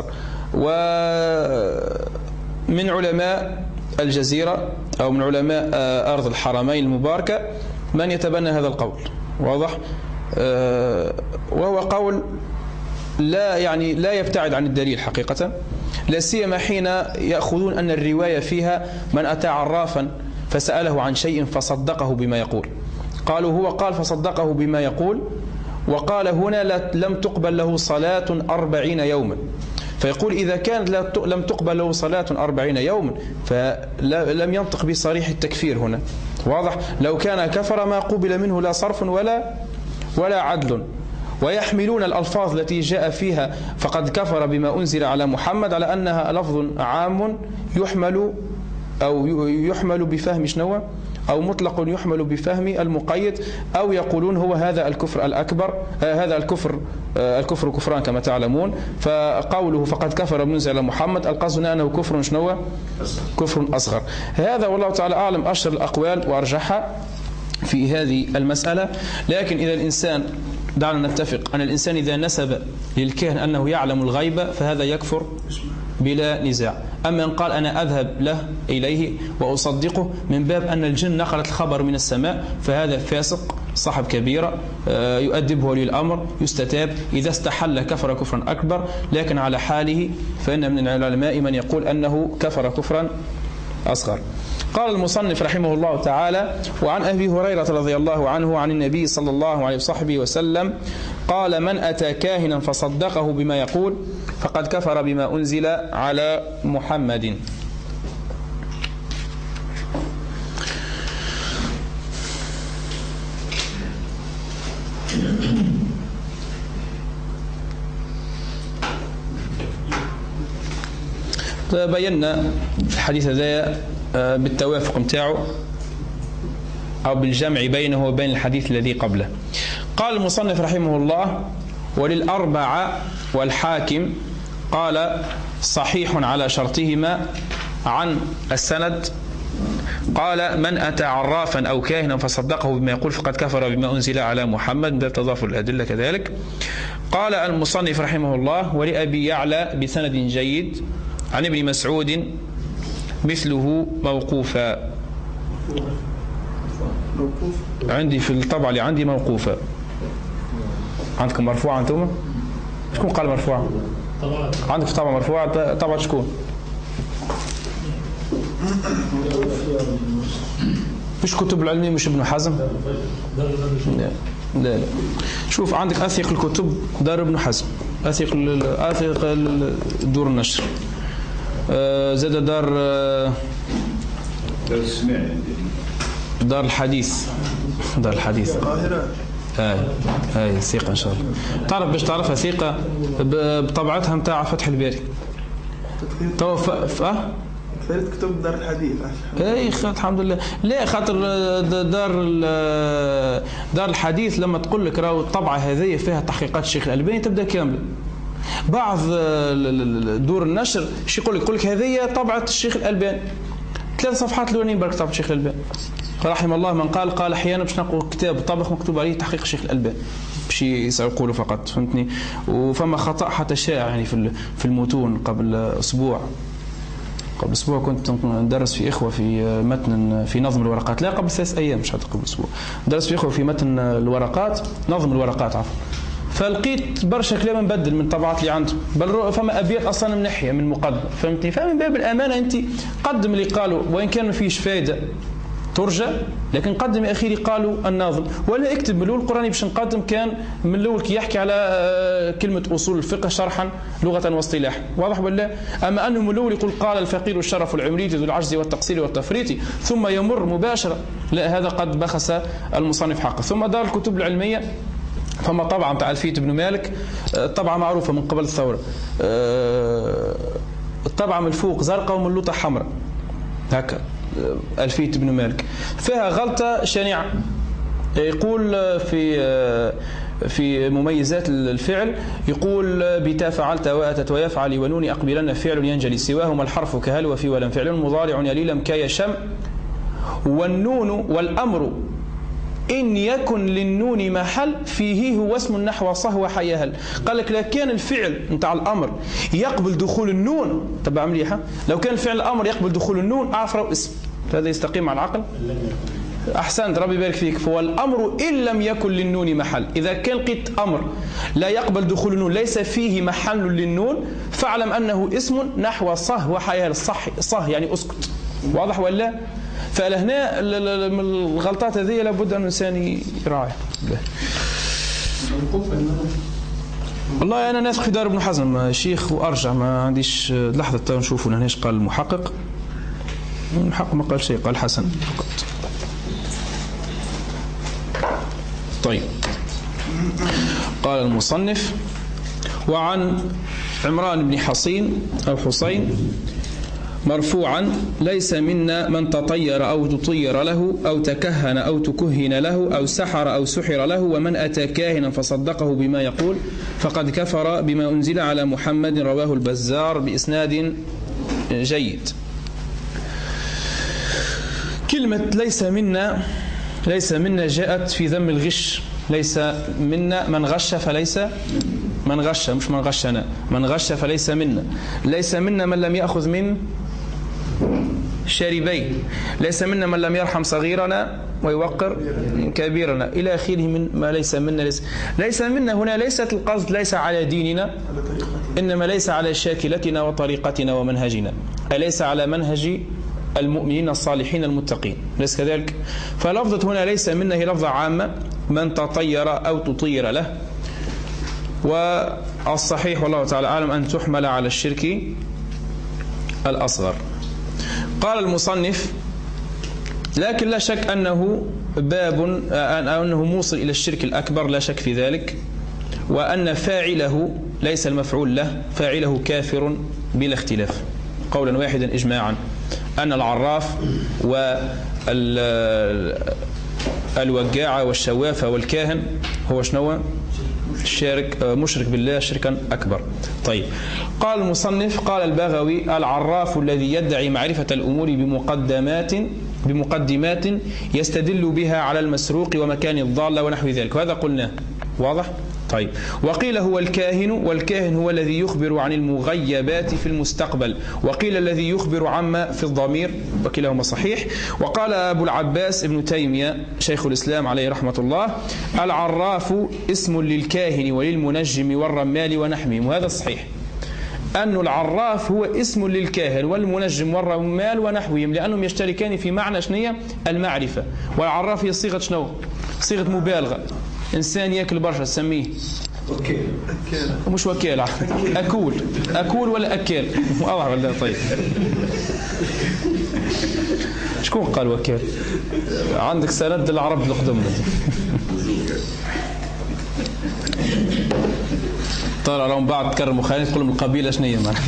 ومن علماء الجزيرة أو من علماء أرض الحرمين المباركة من يتبنى هذا القول. واضح؟ وهو قول لا يعني لا يبتعد عن الدليل حقيقة، لا سيما حين يأخذون أن الرواية فيها من أتى عرافا فسأله عن شيء فصدقه بما يقول. قالوا هو قال فصدقه بما يقول، وقال هنا لم تقبل له صلاة أربعين يوما. فيقول إذا كان لم تقبل له صلاة أربعين يوما فلم ينطق بصريح التكفير هنا. واضح؟ لو كان كفر ما قبل منه لا صرف ولا ولا عدل. ويحملون الألفاظ التي جاء فيها فقد كفر بما أنزل على محمد على أنها لفظ عام يحمل أو يحمل بفهم شنو أو مطلق يحمل بفهم المقيد، أو يقولون هو هذا الكفر الأكبر، آه هذا الكفر آه الكفر كفران كما تعلمون. فقوله فقد كفر بما على محمد القصد أنه كفر شنو كفر أصغر. هذا والله تعالى أعلم أشهر الأقوال وأرجحها في هذه المسألة. لكن إذا الإنسان دعنا نتفق أن الإنسان إذا نسب للكاهن أنه يعلم الغيب فهذا يكفر بلا نزاع. أما إن قال أنا أذهب له إليه وأصدقه من باب أن الجن نقلت الخبر من السماء فهذا فاسق صاحب كبيرة يؤدبه ولي الأمر يستتاب، إذا استحل كفر كفرا أكبر، لكن على حاله فإن من العلماء من يقول أنه كفر كفرا أصغر. قال المصنف رحمه الله تعالى: وعن أبي هريرة رضي الله عنه عن النبي صلى الله عليه وصحبه وسلم قال: من أتى كاهنا فصدقه بما يقول فقد كفر بما أنزل على محمد. بينا في الحديث هذا بالتوافق متاعه أو بالجمع بينه وبين الحديث الذي قبله. قال المصنف رحمه الله: وللأربعة والحاكم قال صحيح على شرطهما عن السند قال: من أتى عرافا أو كاهنا فصدقه بما يقول فقد كفر بما أنزل على محمد، ده تضافر الأدلة كذلك. قال المصنف رحمه الله: ولأبي يعلى بسند جيد عن ابن مسعود مثله موقوفا. عندي في الطبعة اللي عندي موقوفة. عندكم مرفوعة أنتم؟ شكون قال مرفوعة؟ عندك في طبعة مرفوعة، طبعة شكون؟ مش كتب العلمية مش ابن حزم؟ لا لا لا. شوف عندك أثيق الكتب دار ابن حزم، أثيق أثيق دور النشر، زاد دار دار الحديث دار الحديث القاهرة. هاي هاي ثقة إن شاء الله. تعرف باش تعرفها ثقة بطبعتها متاع فتح الباري. توف أه ثالث كتب دار الحديث. اي الحمد لله. لا خاطر دار دار الحديث لما تقول لك راهو الطبعة هذه فيها تحقيقات الشيخ الألباني تبدأ كاملة. بعض دور النشر شي يقول لك يقول لك هذه طبعة الشيخ الألباني، ثلاث صفحات الأولانيين برك طبعة الشيخ الألباني رحم الله من قال قال أحيانا باش نقول كتاب طبخ مكتوب عليه تحقيق الشيخ الألباني باش يقولوا فقط، فهمتني. وفما خطأ حتى شائع يعني في في المتون. قبل أسبوع قبل أسبوع كنت ندرس في إخوة في متن في نظم الورقات، لا قبل ثلاث أيام مش حتى قبل أسبوع، درس في إخوة في متن الورقات نظم الورقات عفوا. فلقيت برشا كلام مبدل من طبعات اللي عندهم، بل فما أبيات أصلا من ناحية من مقدم، فهمتني. فمن باب الأمانة أنت قدم اللي قالوا وإن كان ما فيش فائدة ترجى، لكن قدم يا أخي قالوا الناظم، ولا اكتب من الأول القرآني باش نقدم كان من الأول كي يحكي على كلمة أصول الفقه شرحا لغة واصطلاحا، واضح ولا؟ أما أنه من الأول يقول قال الفقير الشرف العمريت ذو العجز والتقصير والتفريط ثم يمر مباشرة، لا هذا قد بخس المصنف حقه. ثم دار الكتب العلمية فما طبعا متاع ألفية بن مالك، طبعا معروفة من قبل الثورة، الطبعة من الفوق زرقاء ومن اللوطة حمراء هكا، ألفية بن مالك فيها غلطة شنيعة. يقول في في مميزات الفعل يقول بتا فعلت وأتت ويفعل ونون أقبلن فعل ينجلي سواهما الحرف كهل وفي ولم فعل مضارع يلي لم كاي شم والنون والأمر إن يكن للنون محل فيه هو اسم النحو صهو حيهل. قال لك لو كان الفعل نتاع الأمر يقبل دخول النون تبع مليحة، لو كان الفعل الأمر يقبل دخول النون أعرف رأو اسم، هذا يستقيم مع العقل. أحسنت ربي يبارك فيك. فهو الأمر إن لم يكن للنون محل، إذا كان لقيت أمر لا يقبل دخول النون ليس فيه محل للنون فاعلم أنه اسم نحو صهو حيهل. صح صه يعني أسكت، واضح ولا؟ فلهنا الغلطات هذه لابد أن الإنسان يراعي. والله أنا ناسخ في دار ابن حزم شيخ وأرجع ما عنديش لحظة نشوفوا هنا ايش قال المحقق. المحقق ما قال شيء، قال حسن فقط. طيب قال المصنف: وعن عمران بن حصين أو حسين مرفوعا ليس منا من تطير أو تطير له أو تكهن أو تكهن له أو سحر أو سحر له ومن أتى كاهنا فصدقه بما يقول فقد كفر بما أنزل على محمد. رواه البزار بإسناد جيد. كلمة ليس منا ليس منا جاءت في ذم الغش، ليس منا من غش فليس من غش مش من غشنا، من غش فليس منا. ليس منا من لم يأخذ من شاربين، ليس منا من لم يرحم صغيرنا ويوقر كبيرنا إلى آخره من ما ليس منا. ليس, ليس منا هنا ليست القصد ليس على ديننا، إنما ليس على شاكلتنا وطريقتنا ومنهجنا، أليس على منهج المؤمنين الصالحين المتقين، ليس كذلك؟ فلفظة هنا ليس منا هي لفظة عامة، من تطير أو تطير له. والصحيح والله تعالى أعلم أن تحمل على الشرك الأصغر. قال المصنف: لكن لا شك أنه باب أنه موصل إلى الشرك الأكبر، لا شك في ذلك، وأن فاعله ليس المفعول له، فاعله كافر بلا اختلاف، قولا واحدا إجماعا، أن العراف والوقاعة والشوافة والكاهن هو شنو؟ الشارك مشرك بالله شركا أكبر. طيب، قال المصنف: قال البغوي: العراف الذي يدعي معرفة الأمور بمقدمات بمقدمات يستدل بها على المسروق ومكان الضالة ونحو ذلك، وهذا قلناه واضح؟ طيب، وقيل هو الكاهن، والكاهن هو الذي يخبر عن المغيبات في المستقبل، وقيل الذي يخبر عما في الضمير، وكلاهما صحيح. وقال أبو العباس ابن تيمية شيخ الإسلام عليه رحمة الله: العراف اسم للكاهن وللمنجم والرمال ونحمهم، وهذا الصحيح، أن العراف هو اسم للكاهن والمنجم والرمال ونحوهم، لأنهم يشتركان في معنى شنية المعرفة. والعراف هي صيغة شنو؟ صيغة مبالغة، إنسان يأكل برشا تسميه وكيل، مش وكيل، أكول، أكول ولا أكل واضح ولا؟ طيب، شكون قال وكيل؟ عندك سند العرب القدم ترى لهم بعد تكرموا خلينا تقول من القبيلة شنية معنا.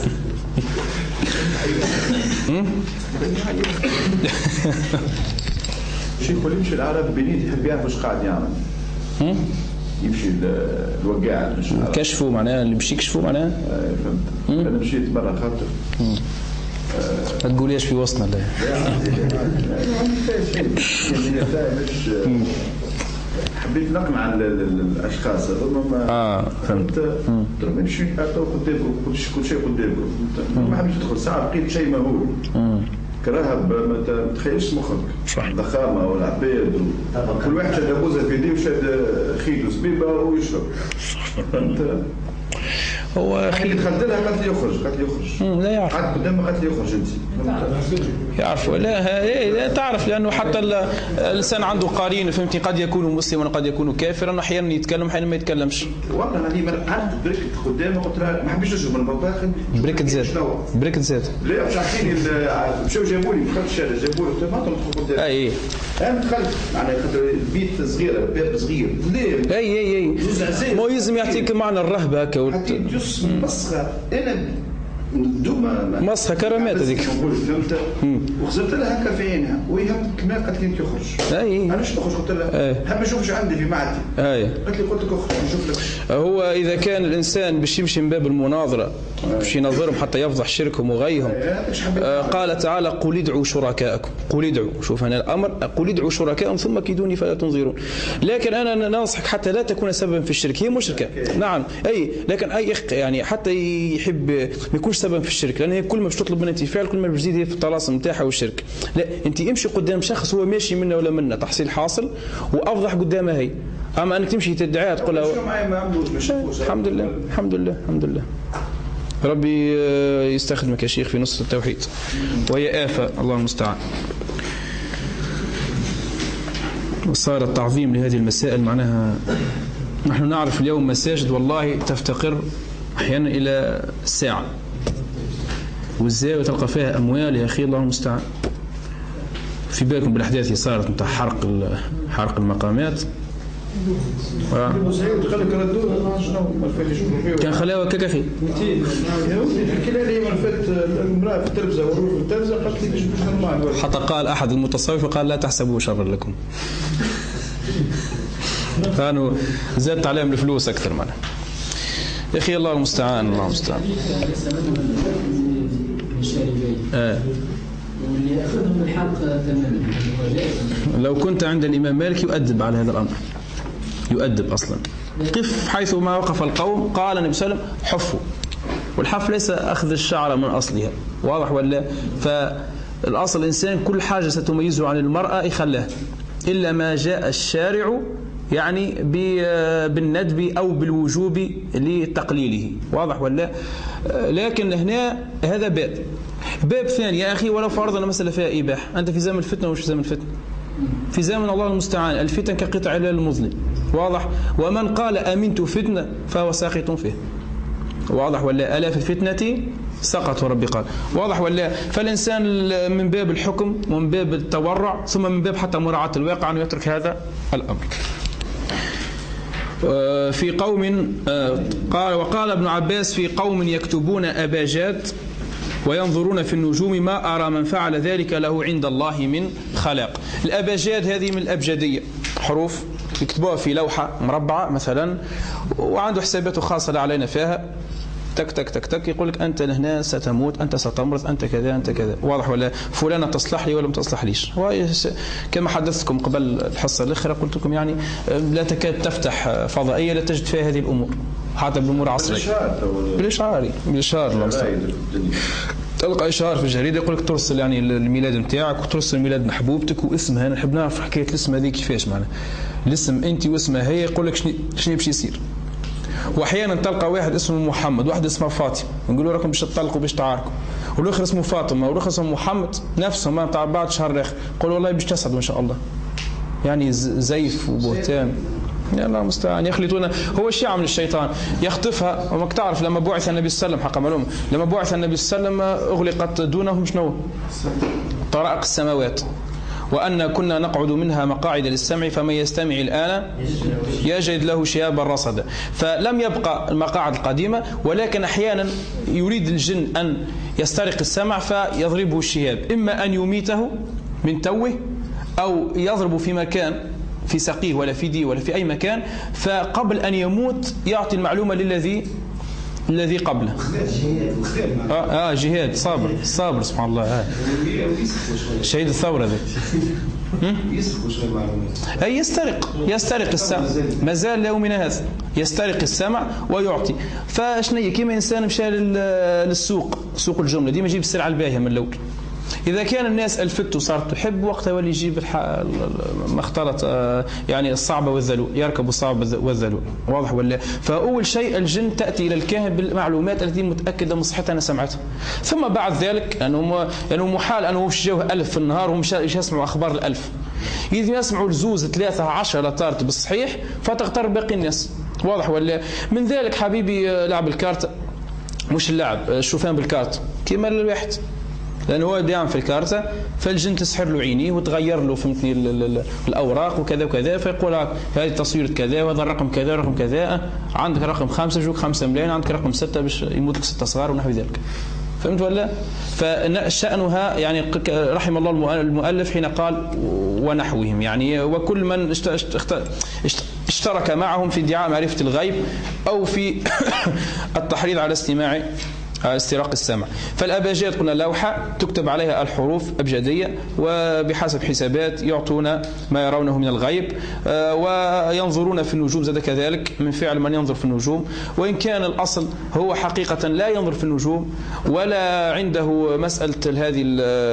شيخ اللي يمشي العرب بنيت يحب يعرف واش قاعد يعمل. يمشي الوقاع كشفوا معناها اللي مشي كشفوا معناها. فهمت. انا مشيت مره خاطر ما تقوليش في وسطنا لا. حبيت نقنع الاشخاص هذوما. اه فهمت. قلت لهم نمشي قدامكم كل شيء قدامكم، ما حبيتش ندخل ساعه لقيت شيء مهول. كراهه ما تخيلش مخك ضخامه ولا عباد، كل واحد شاد بوزه في يديه وشاد خيط وسبيبه ويشرب. فهمت؟ هو اخي دخلت لها قالت لي يخرج، قالت لي يخرج، لا يعرف قعدت قدامها قالت لي يخرج انت. يعرف لا إيه تعرف، لانه حتى الانسان عنده قرين، فهمتي؟ قد يكون مسلما وقد يكون كافرا، احيانا يتكلم احيانا ما يتكلمش. والله انا ما قعدت بركت قدامها قلت لها ما حبيتش نشوف من البطاخن. بركت زاد بركت زاد لا مش عارفين مشاو جابوا لي دخلت الشارع جابوا لي ما تدخل قدامي. اي انا دخلت معناها خاطر البيت صغيره باب صغير ليه اي اي اي مو يلزم يعطيك معنى الرهبه هكا جزء مسخه. انا دوما مسخه كرامات هذيك فهمت، وخزرت لها هكا في عينها وهي كما قالت لي انت تخرج. اي انا شنو نخرج؟ قلت لها حاب نشوف ايش عندي في معدتي. اي قالت لي قلت لك اخرج نشوف لك. هو اذا كان الانسان باش يمشي من باب المناظره باش ينظرهم حتى يفضح شركهم وغيهم، آه قال تعالى: قل ادعوا شركاءكم، قل ادعوا. شوف هنا الامر، قل ادعوا شركاءكم ثم كيدوني فلا تنظرون. لكن انا ننصحك حتى لا تكون سببا في الشرك. هي مشركه نعم اي، لكن اي اخ يعني حتى يحب ما يكونش سببا في الشرك، لان هي كل ما باش تطلب منها انت فعل كل ما باش تزيد في الطلاسم نتاعها والشرك. لا، انت امشي قدام شخص هو ماشي منا ولا منا تحصيل حاصل وافضح قدامها هي. اما انك تمشي تدعيها تقول لها الحمد لله الحمد لله الحمد لله ربي يستخدمك يا شيخ في نصرة التوحيد، وهي آفة الله المستعان. وصار التعظيم لهذه المسائل معناها نحن نعرف اليوم مساجد والله تفتقر أحيانا إلى الساعة، والزاوية تلقى فيها أموال يا أخي الله المستعان. في بالكم بالأحداث اللي صارت نتاع حرق حرق المقامات كان خلاوة كاك اخي حكي لي ما فات المراه في التلفزه والروح في التلفزه قالت لي مش نورمال. حتى قال احد المتصوف قال لا تحسبوه شرا لكم. كانوا زادت عليهم الفلوس اكثر معنا يا اخي الله المستعان الله المستعان. اه واللي اخذهم الحق تماما. لو كنت عند الامام مالك يؤدب على هذا الامر، يؤدب اصلا. قف حيث ما وقف القوم. قال النبي صلى الله عليه وسلم حفوا. والحف ليس أخذ الشعر من أصلها، واضح ولا؟ فالأصل الإنسان كل حاجة ستميزه عن المرأة يخلاه، إلا ما جاء الشارع يعني بالندب أو بالوجوب لتقليله، واضح ولا؟ لكن هنا هذا باب. باب ثاني يا أخي، ولو فرضنا مسألة فيها إباحة، أنت في زمن الفتنة وش زمن الفتنة؟ في زمن الله المستعان، الفتن كقطع الليل المظلم، واضح؟ ومن قال أمنت فتنة فهو ساقط فيه، واضح ولا؟ ألا في الفتنة سقط ربي قال، واضح ولا؟ فالإنسان من باب الحكم ومن باب التورع ثم من باب حتى مراعاة الواقع أن يترك هذا الأمر. في قوم قال وقال ابن عباس في قوم يكتبون أباجات وينظرون في النجوم ما أرى من فعل ذلك له عند الله من خلاق. الأباجاد هذه من الأبجدية، حروف يكتبوها في لوحة مربعة مثلا، وعنده حساباته خاصة لا علينا فيها، تك تك تك تك يقول لك أنت هنا ستموت، أنت ستمرض، أنت كذا أنت كذا، واضح ولا؟ فلانة تصلح لي ولا ما تصلح ليش. كما حدثتكم قبل الحصة الأخيرة قلت لكم يعني لا تكاد تفتح فضائية لا تجد فيها هذه الأمور، حتى بالأمور العصرية. بالإشعار بالإشعار تلقى إشعار في الجريدة يقول لك ترسل يعني الميلاد نتاعك وترسل ميلاد محبوبتك واسمها، نحب نعرف حكاية الاسم هذه كيفاش معنا، الاسم أنت واسمها هي، يقول لك شنو شنو باش يصير. واحيانا تلقى واحد اسمه محمد واحد اسمه فاطمه، نقولوا راكم باش تطلقوا باش تعاركوا، والاخر اسمه فاطمه والاخر اسمه محمد، نفسهم ما تاع بعد شهر الاخر يقولوا والله باش تسعدوا ان شاء الله. يعني زيف وبهتان، يا الله المستعان، يخلطون. هو الشيء عمل الشيطان يخطفها. وما تعرف لما بعث النبي صلى الله عليه وسلم، حق معلومه، لما بعث النبي صلى الله عليه وسلم اغلقت دونهم شنو؟ طرائق السماوات، وأن كنا نقعد منها مقاعد للسمع فمن يستمع الآن يجد له شهابا رصدا. فلم يبقى المقاعد القديمة، ولكن أحيانا يريد الجن أن يسترق السمع فيضربه الشهاب، إما أن يميته من توه أو يضرب في مكان في سقيه ولا في دي ولا في أي مكان، فقبل أن يموت يعطي المعلومة للذي الذي قبله. آه, اه جهاد صابر صابر سبحان الله. آه. شهيد الثورة ذي أي يسترق يسترق السمع، ما زال يومنا هذا يسترق السمع ويعطي. فشنية كيما إنسان مشى للسوق، سوق الجملة ديما يجيب السلعة الباهية من الأول. إذا كان الناس الفت وصارت تحب، وقتها ولي يجيب ما اختلط يعني الصعب والذلول، يركب الصعب والذلول، واضح ولا؟ فأول شيء الجن تأتي إلى الكاهن بالمعلومات التي متأكدة من صحتها أنا سمعتها، ثم بعد ذلك أنه يعني محال أنه مش جاوه ألف في النهار وهم يسمعوا أخبار الألف، إذا يسمعوا الزوز ثلاثة عشرة طارت بالصحيح فتغتر باقي الناس، واضح ولا؟ من ذلك حبيبي لعب الكارت، مش اللعب الشوفان بالكارت كيما الواحد، لأنه هو داعم في الكارتة، فالجن تسحر له عينيه وتغير له فهمتني الأوراق وكذا وكذا، فيقول هذه تصويرة كذا وهذا الرقم كذا رقم كذا، عندك رقم خمسة جوك خمسة ملايين، عندك رقم ستة باش يموت لك ستة صغار ونحو ذلك، فهمت ولا؟ فشأنها يعني رحم الله المؤلف حين قال ونحوهم، يعني وكل من اشترك معهم في ادعاء معرفة الغيب أو في التحريض على استماع استراق السمع. فالأباجات قلنا لوحة تكتب عليها الحروف أبجدية، وبحسب حسابات يعطون ما يرونه من الغيب، وينظرون في النجوم زاد كذلك من فعل من ينظر في النجوم، وإن كان الأصل هو حقيقة لا ينظر في النجوم ولا عنده مسألة هذه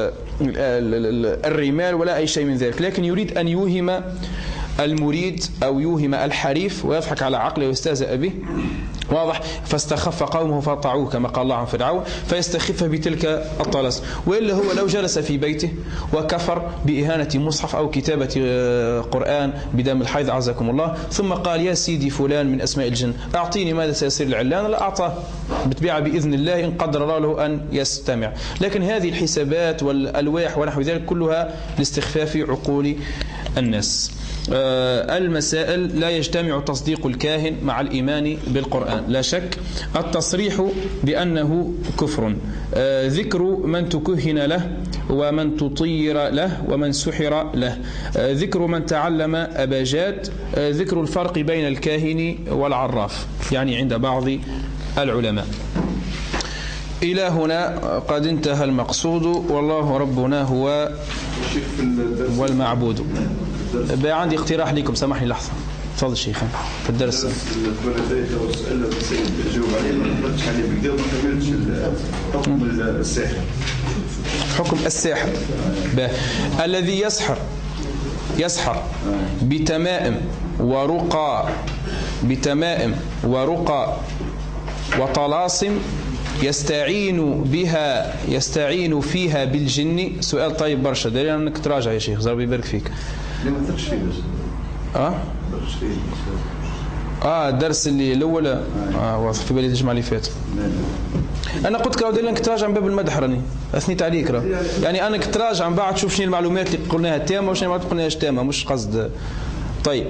الرمال ولا أي شيء من ذلك، لكن يريد أن يوهم المريد أو يوهم الحريف ويضحك على عقله ويستهزأ به، واضح؟ فاستخف قومه فطاعوه كما قال الله عن فرعون، فيستخف بتلك الطلس. وإلا هو لو جلس في بيته وكفر بإهانة مصحف أو كتابة قرآن بدم الحيض عزكم الله، ثم قال يا سيدي فلان من أسماء الجن أعطيني ماذا سيصير العلان، لا أعطاه بتبيع بإذن الله إن قدر الله له أن يستمع. لكن هذه الحسابات والألواح ونحو ذلك كلها لاستخفاف عقول الناس. المسائل لا يجتمع تصديق الكاهن مع الإيمان بالقرآن، لا شك التصريح بأنه كفر، ذكر من تكهن له ومن تطير له ومن سحر له، ذكر من تعلم أباجات، ذكر الفرق بين الكاهن والعراف يعني عند بعض العلماء. إلى هنا قد انتهى المقصود، والله ربنا هو والمعبود. بقى عندي اقتراح لكم، سامحني لحظة. تفضل شيخ في الدرس. السؤال السيد جاوب عليه ما قلتش عليه بالكدا ما كملتش حكم الساحر. حكم الساحر الذي يسحر يسحر بتمائم ورقى بتمائم ورقى وطلاسم يستعين بها يستعين فيها بالجن. سؤال طيب برشا، دليل انك تراجع يا شيخ، ربي يبارك فيك. ليه ما ترش فيه بس؟ اه اه الدرس اللي الاول اه واضح في بالي الجمعه اللي فاتت. انا قلت لك دليل انك تراجع من باب المدح، راني اثنيت عليك راه، يعني انك تراجع من بعد تشوف شنو المعلومات اللي قلناها تامه وشنو ما قلناهاش تامه، مش قصد. طيب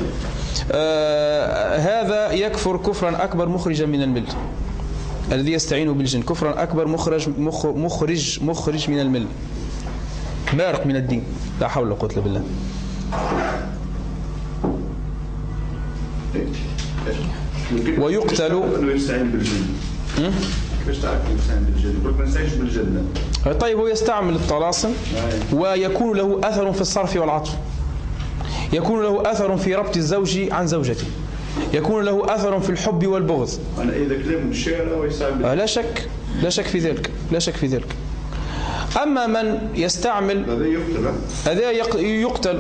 آه هذا يكفر كفرا اكبر مخرجا من المله. الذي يستعين بالجن كفرا أكبر مخرج مخرج مخرج من الملة، مارق من الدين، لا حول ولا قوة إلا بالله. ويقتل. يستعين بالجن. كيفاش تعرف يستعين بالجن؟ ما يستعينش بالجن. طيب هو يستعمل الطلاسم ويكون له أثر في الصرف والعطف، يكون له أثر في ربط الزوج عن زوجته، يكون له أثر في الحب والبغض. أنا إذا كلام الشعر ويستعمل. لا شك لا شك في ذلك لا شك في ذلك. أما من يستعمل هذا يقتل هذا يقتل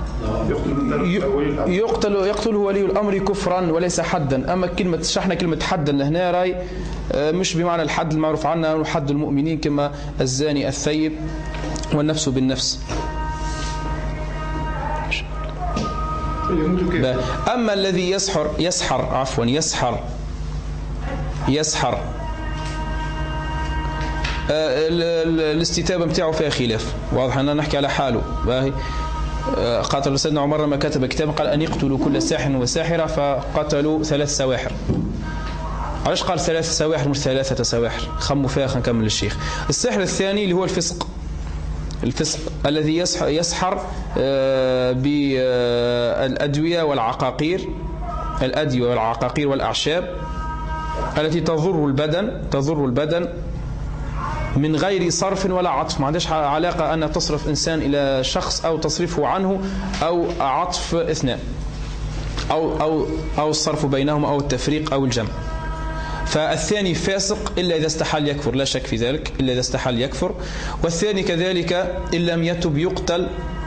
يقتل يقتله ولي الأمر كفرا وليس حدا. أما كلمة شحنا كلمة حدا لهنا راي مش بمعنى الحد المعروف عنا حد المؤمنين كما الزاني الثيب والنفس بالنفس. أما الذي يسحر يسحر عفوا يسحر يسحر الاستتابة متاعه فيها خلاف، واضح أننا نحكي على حاله. باهي قاتل سيدنا عمر لما كتب كتابا قال أن يقتلوا كل ساحر وساحرة، فقتلوا ثلاث سواحر. علاش قال ثلاث سواحر مش ثلاثة سواحر؟ خموا فيها. خلينا نكمل الشيخ. السحر الثاني اللي هو الفسق، الفسق الذي يسحر بالأدوية والعقاقير، الأدوية والعقاقير والأعشاب التي تضر البدن تضر البدن من غير صرف ولا عطف. ما عندهاش علاقة أن تصرف إنسان إلى شخص أو تصرفه عنه أو عطف اثنان أو أو أو الصرف بينهم أو التفريق أو الجمع. فالثاني فاسق إلا إذا استحل يكفر، لا شك في ذلك، إلا إذا استحل يكفر. والثاني كذلك إن لم يتب يقتل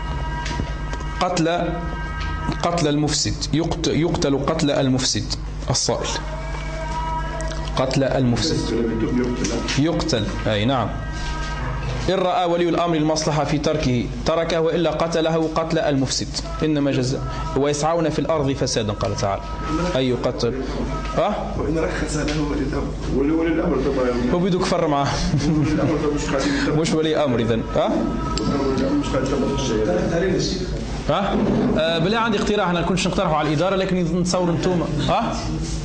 قتل قتل المفسد، يقتل, يقتل قتل المفسد الصائل، قتل المفسد يقتل. أي نعم. إن رأى ولي الأمر المصلحة في تركه تركه، وإلا قتله قتل المفسد. إنما جزاء ويسعون في الأرض فسادا قال تعالى أي يقتل. أه؟ وإن رخص له ولي الأمر. ولي الأمر طبعا هو بده كفر معه. مش ولي أمر إذن. أه؟ مش قاعد ها؟ أه؟ بالله عندي اقتراح، أنا كنتش نقترحه على الإدارة لكن نتصور أنتم. أه؟